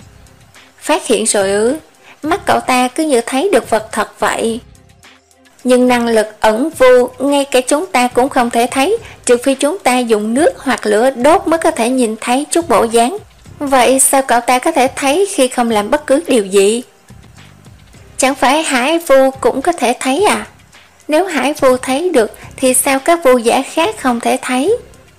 Phát hiện rồi ư? Mắt cậu ta cứ như thấy được vật thật vậy. Nhưng năng lực ẩn vu ngay cả chúng ta cũng không thể thấy, trừ phi chúng ta dùng nước hoặc lửa đốt mới có thể nhìn thấy chút bộ dáng. Vậy sao cậu ta có thể thấy khi không làm bất cứ điều gì? Chẳng phải Hải Vu cũng có thể thấy à? Nếu Hải Vu thấy được thì sao các vu giả khác không thể thấy?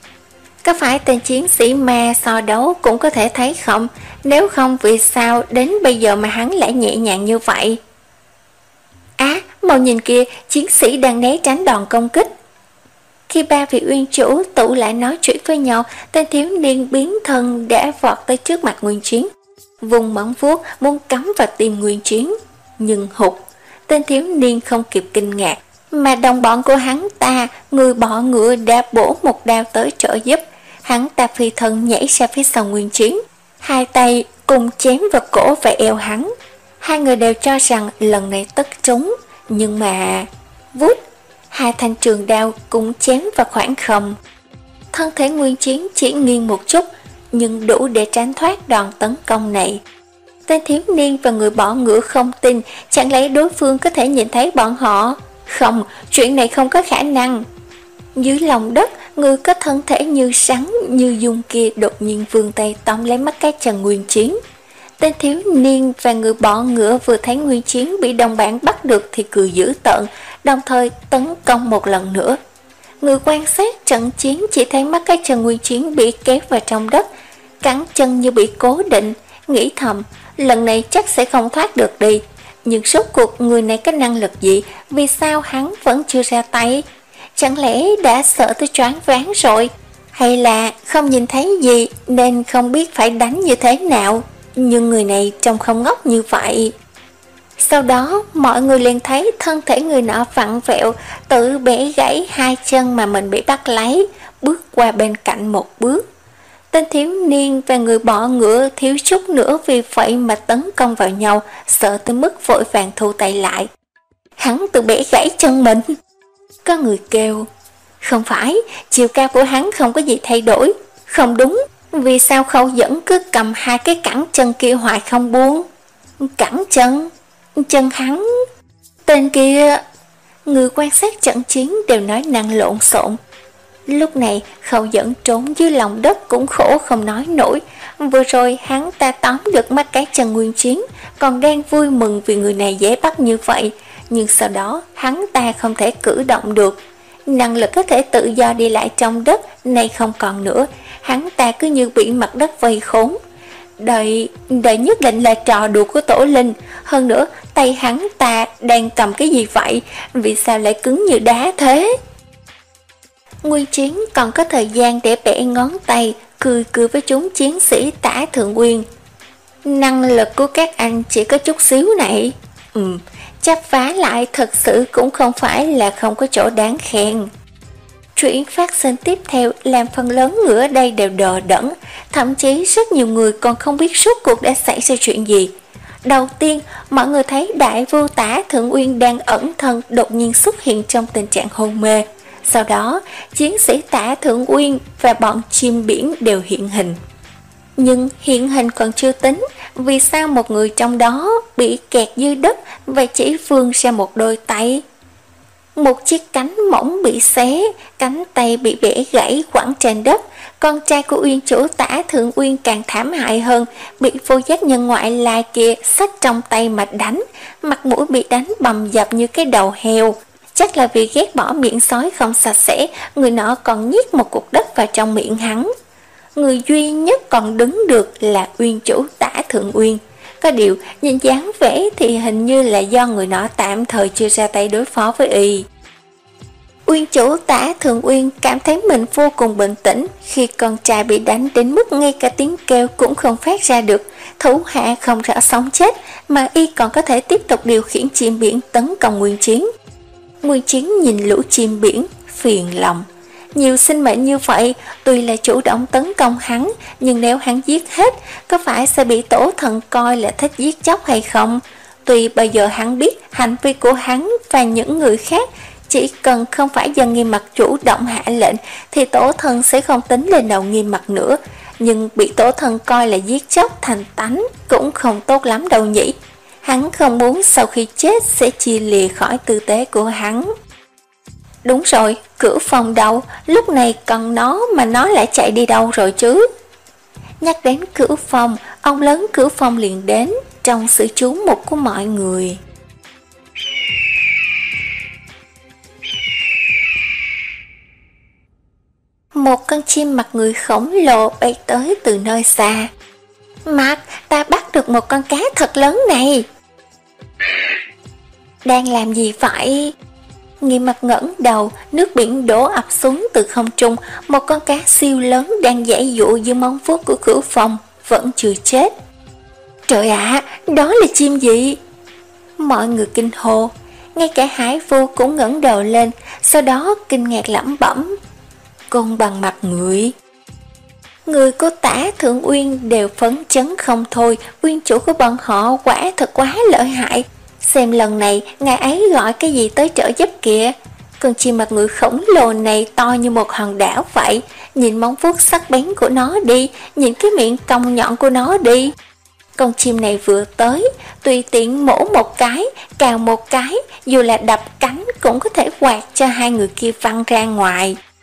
Có phải tên chiến sĩ ma so đấu cũng có thể thấy không? Nếu không vì sao đến bây giờ mà hắn lại nhẹ nhàng như vậy? Á, à, mau nhìn kìa, chiến sĩ đang né tránh đòn công kích. Khi ba vị Uyên chủ tụ lại nói chuyện với nhau, tên thiếu niên biến thân đã vọt tới trước mặt Nguyên Chiến, vùng móng vuốt muốn cắm vào tim Nguyên Chiến. Nhưng hụt, tên thiếu niên không kịp kinh ngạc, mà đồng bọn của hắn ta, người bọ ngựa đã bổ một đao tới trợ giúp. Hắn ta phi thân nhảy ra phía sau Nguyên Chiến, hai tay cùng chém vào cổ và eo hắn. Hai người đều cho rằng lần này tất trúng, nhưng mà vút, hai thanh trường đao cũng chém vào khoảng không. Thân thể Nguyên Chiến chỉ nghiêng một chút, nhưng đủ để tránh thoát đòn tấn công này. Tên thiếu niên và người bọ ngựa không tin, chẳng lẽ đối phương có thể nhìn thấy bọn họ? Không, chuyện này không có khả năng. Dưới lòng đất, người có thân thể như rắn, như dung kia đột nhiên vươn tay tóm lấy mắt cái chân Nguyên Chiến. Tên thiếu niên và người bọ ngựa vừa thấy Nguyên Chiến bị đồng bạn bắt được thì cười dữ tợn, đồng thời tấn công một lần nữa. Người quan sát trận chiến chỉ thấy mắt cái chân Nguyên Chiến bị kéo vào trong đất, cẳng chân như bị cố định, nghĩ thầm, lần này chắc sẽ không thoát được đi. Nhưng rốt cuộc người này có năng lực gì, vì sao hắn vẫn chưa ra tay? Chẳng lẽ đã sợ tới choáng váng rồi? Hay là không nhìn thấy gì nên không biết phải đánh như thế nào? Nhưng người này trông không ngốc như vậy. Sau đó mọi người liền thấy thân thể người nọ vặn vẹo, tự bẻ gãy hai chân mà mình bị bắt lấy, bước qua bên cạnh một bước. Tên thiếu niên và người bọ ngựa thiếu chút nữa vì vậy mà tấn công vào nhau, sợ tới mức vội vàng thu tay lại. Hắn tự bẻ gãy chân mình. Có người kêu, không phải, chiều cao của hắn không có gì thay đổi. Không đúng, vì sao Khâu Dẫn cứ cầm hai cái cẳng chân kia hoài không buông? Cẳng chân? Chân hắn? Tên kia... Người quan sát trận chiến đều nói năng lộn xộn. Lúc này Khâu Dẫn trốn dưới lòng đất cũng khổ không nói nổi. Vừa rồi hắn ta tóm được mắt cái chân Nguyên Chiến, còn đang vui mừng vì người này dễ bắt như vậy. Nhưng sau đó hắn ta không thể cử động được. Năng lực có thể tự do đi lại trong đất nay không còn nữa. Hắn ta cứ như bị mặt đất vây khốn. Đây, đây nhất định là trò đùa của Tổ Linh. Hơn nữa tay hắn ta đang cầm cái gì vậy? Vì sao lại cứng như đá thế? Nguyên Chiến còn có thời gian để bẻ ngón tay, cười cười với chúng chiến sĩ Tả Thượng Uyên. Năng lực của các anh chỉ có chút xíu này. Ừ, chắp vá lại thật sự cũng không phải là không có chỗ đáng khen. Chuyện phát sinh tiếp theo làm phần lớn người ở đây đều đờ đẫn, thậm chí rất nhiều người còn không biết suốt cuộc đã xảy ra chuyện gì. Đầu tiên, mọi người thấy đại vua Tả Thượng Uyên đang ẩn thân đột nhiên xuất hiện trong tình trạng hôn mê. Sau đó, chiến sĩ Tả Thượng Uyên và bọn chim biển đều hiện hình. Nhưng hiện hình còn chưa tính, vì sao một người trong đó bị kẹt dưới đất và chỉ vươn ra một đôi tay? Một chiếc cánh mỏng bị xé, cánh tay bị bẻ gãy quẳng trên đất. Con trai của Uyên chủ Tả Thượng Uyên càng thảm hại hơn, bị vô giác nhân ngoại là kia xách trong tay mà đánh, mặt mũi bị đánh bầm dập như cái đầu heo. Chắc là vì ghét bỏ miệng sói không sạch sẽ, người nọ còn nhét một cục đất vào trong miệng hắn. Người duy nhất còn đứng được là Uyên chủ Tả Thượng Uyên. Có điều, nhìn dáng vẻ thì hình như là do người nọ tạm thời chưa ra tay đối phó với y. Uyên chủ Tả Thượng Uyên cảm thấy mình vô cùng bình tĩnh khi con trai bị đánh đến mức ngay cả tiếng kêu cũng không phát ra được. Thủ hạ không rõ sống chết mà y còn có thể tiếp tục điều khiển chim biển tấn công Nguyên Chiến. Nguyên Chiến nhìn lũ chim biển, phiền lòng. Nhiều sinh mệnh như vậy, tuy là chủ động tấn công hắn, nhưng nếu hắn giết hết, có phải sẽ bị Tổ Thần coi là thích giết chóc hay không? Tuy bây giờ hắn biết hành vi của hắn và những người khác, chỉ cần không phải do Nghiêm Mặc chủ động hạ lệnh, thì Tổ Thần sẽ không tính lên đầu Nghiêm Mặc nữa. Nhưng bị Tổ Thần coi là giết chóc thành tánh cũng không tốt lắm đâu nhỉ. Hắn không muốn sau khi chết sẽ chia lìa khỏi tư tế của hắn. Đúng rồi, Cửu Phong đâu? Lúc này cần nó mà nó lại chạy đi đâu rồi chứ? Nhắc đến Cửu Phong, ông lớn Cửu Phong liền đến trong sự chú mục của mọi người. Một con chim mặt người khổng lồ bay tới từ nơi xa. Mặt, ta bắt được một con cá thật lớn này. Đang làm gì vậy? Nghiêm Mặc ngẩng đầu, nước biển đổ ập xuống từ không trung, một con cá siêu lớn đang giãy giụa dưới móng vuốt của Cửu Phong, vẫn chưa chết. Trời ạ, à, đó là chim gì? Mọi người kinh hô, ngay cả Hải Vu cũng ngẩng đầu lên, sau đó kinh ngạc lẩm bẩm. Côn bằng mặt người. Người của Tả Thượng Uyên đều phấn chấn không thôi, Uyên chủ của bọn họ quả thật quá lợi hại. Xem lần này ngài ấy gọi cái gì tới trợ giúp kìa. Con chim mặt người khổng lồ này to như một hòn đảo vậy. Nhìn móng vuốt sắc bén của nó đi, nhìn cái miệng cong nhọn của nó đi. Con chim này vừa tới, tùy tiện mổ một cái, cào một cái, dù là đập cánh cũng có thể quạt cho hai người kia văng ra ngoài.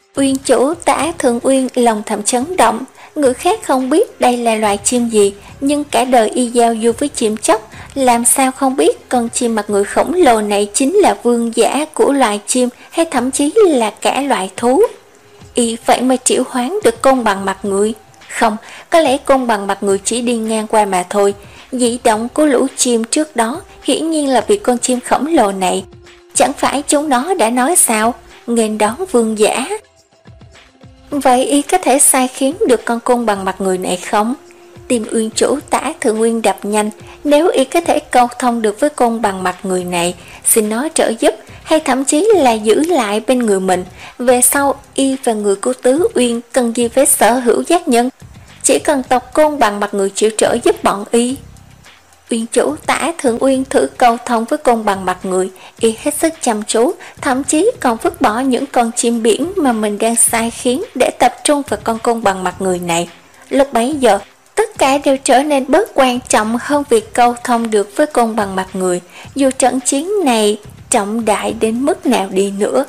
Uyên chủ Tả Thượng Uyên lòng thầm chấn động, người khác không biết đây là loài chim gì, nhưng cả đời y giao du với chim chóc, làm sao không biết con chim mặt người khổng lồ này chính là vương giả của loài chim hay thậm chí là cả loài thú. Y vậy mà triệu hoán được côn bằng mặt người. Không, có lẽ côn bằng mặt người chỉ đi ngang qua mà thôi. Dị động của lũ chim trước đó hiển nhiên là vì con chim khổng lồ này. Chẳng phải chúng nó đã nói sao, nghênh đón vương giả. Vậy y có thể sai khiến được con côn bằng mặt người này không? Tim Uyên chủ Tả Thượng Uyên đập nhanh. Nếu y có thể câu thông được với côn bằng mặt người này, xin nó trợ giúp, hay thậm chí là giữ lại bên người mình, về sau y và người của Tứ Uyên cần gì phải sở hữu giác nhân, chỉ cần tộc côn bằng mặt người chịu trợ giúp bọn y. Uyên chủ Tả Thượng Uyên thử câu thông với côn bằng mặt người, y hết sức chăm chú, thậm chí còn vứt bỏ những con chim biển mà mình đang sai khiến để tập trung vào con côn bằng mặt người này. Lúc bấy giờ, tất cả đều trở nên bớt quan trọng hơn việc câu thông được với côn bằng mặt người, dù trận chiến này trọng đại đến mức nào đi nữa.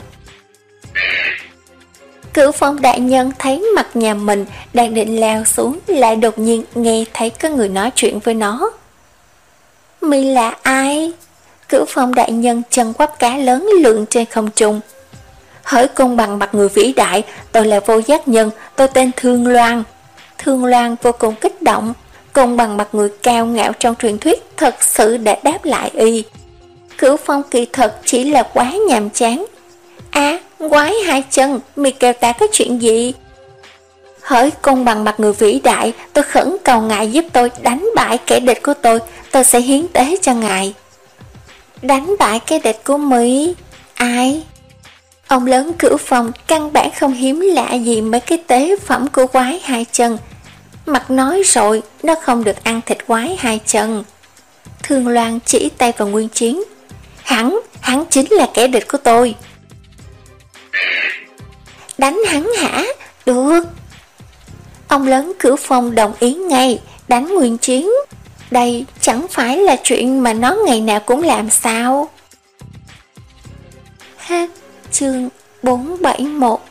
Cửu Phong đại nhân thấy mặt nhà mình đang định lao xuống, lại đột nhiên nghe thấy có người nói chuyện với nó. Mi là ai? Cửu Phong đại nhân chân quắp cá lớn lượn trên không trung. Hỡi côn bằng mặt người vĩ đại, tôi là Vô Giác Nhân, tôi tên Thương Loan. Thương Loan vô cùng kích động, côn bằng mặt người cao ngạo trong truyền thuyết thật sự đã đáp lại y. Cửu Phong kỳ thật chỉ là quá nhàm chán. À, quái hai chân, mi kêu ta có chuyện gì? Hỡi côn bằng mặt người vĩ đại, tôi khẩn cầu ngài giúp tôi đánh bại kẻ địch của tôi, tôi sẽ hiến tế cho ngài. Đánh bại kẻ địch của mi? Ai? Ông lớn Cửu Phong căn bản không hiếm lạ gì mấy cái tế phẩm của quái hai chân. Mặt nói rồi, nó không được ăn thịt quái hai chân. Thương Loan chỉ tay vào Nguyên Chiến. Hắn, hắn chính là kẻ địch của tôi. Đánh hắn hả? Được. Ông lớn Cửu Phong đồng ý ngay, đánh Nguyên Chiến. Đây chẳng phải là chuyện mà nó ngày nào cũng làm sao. Hết chương bốn bảy mốt.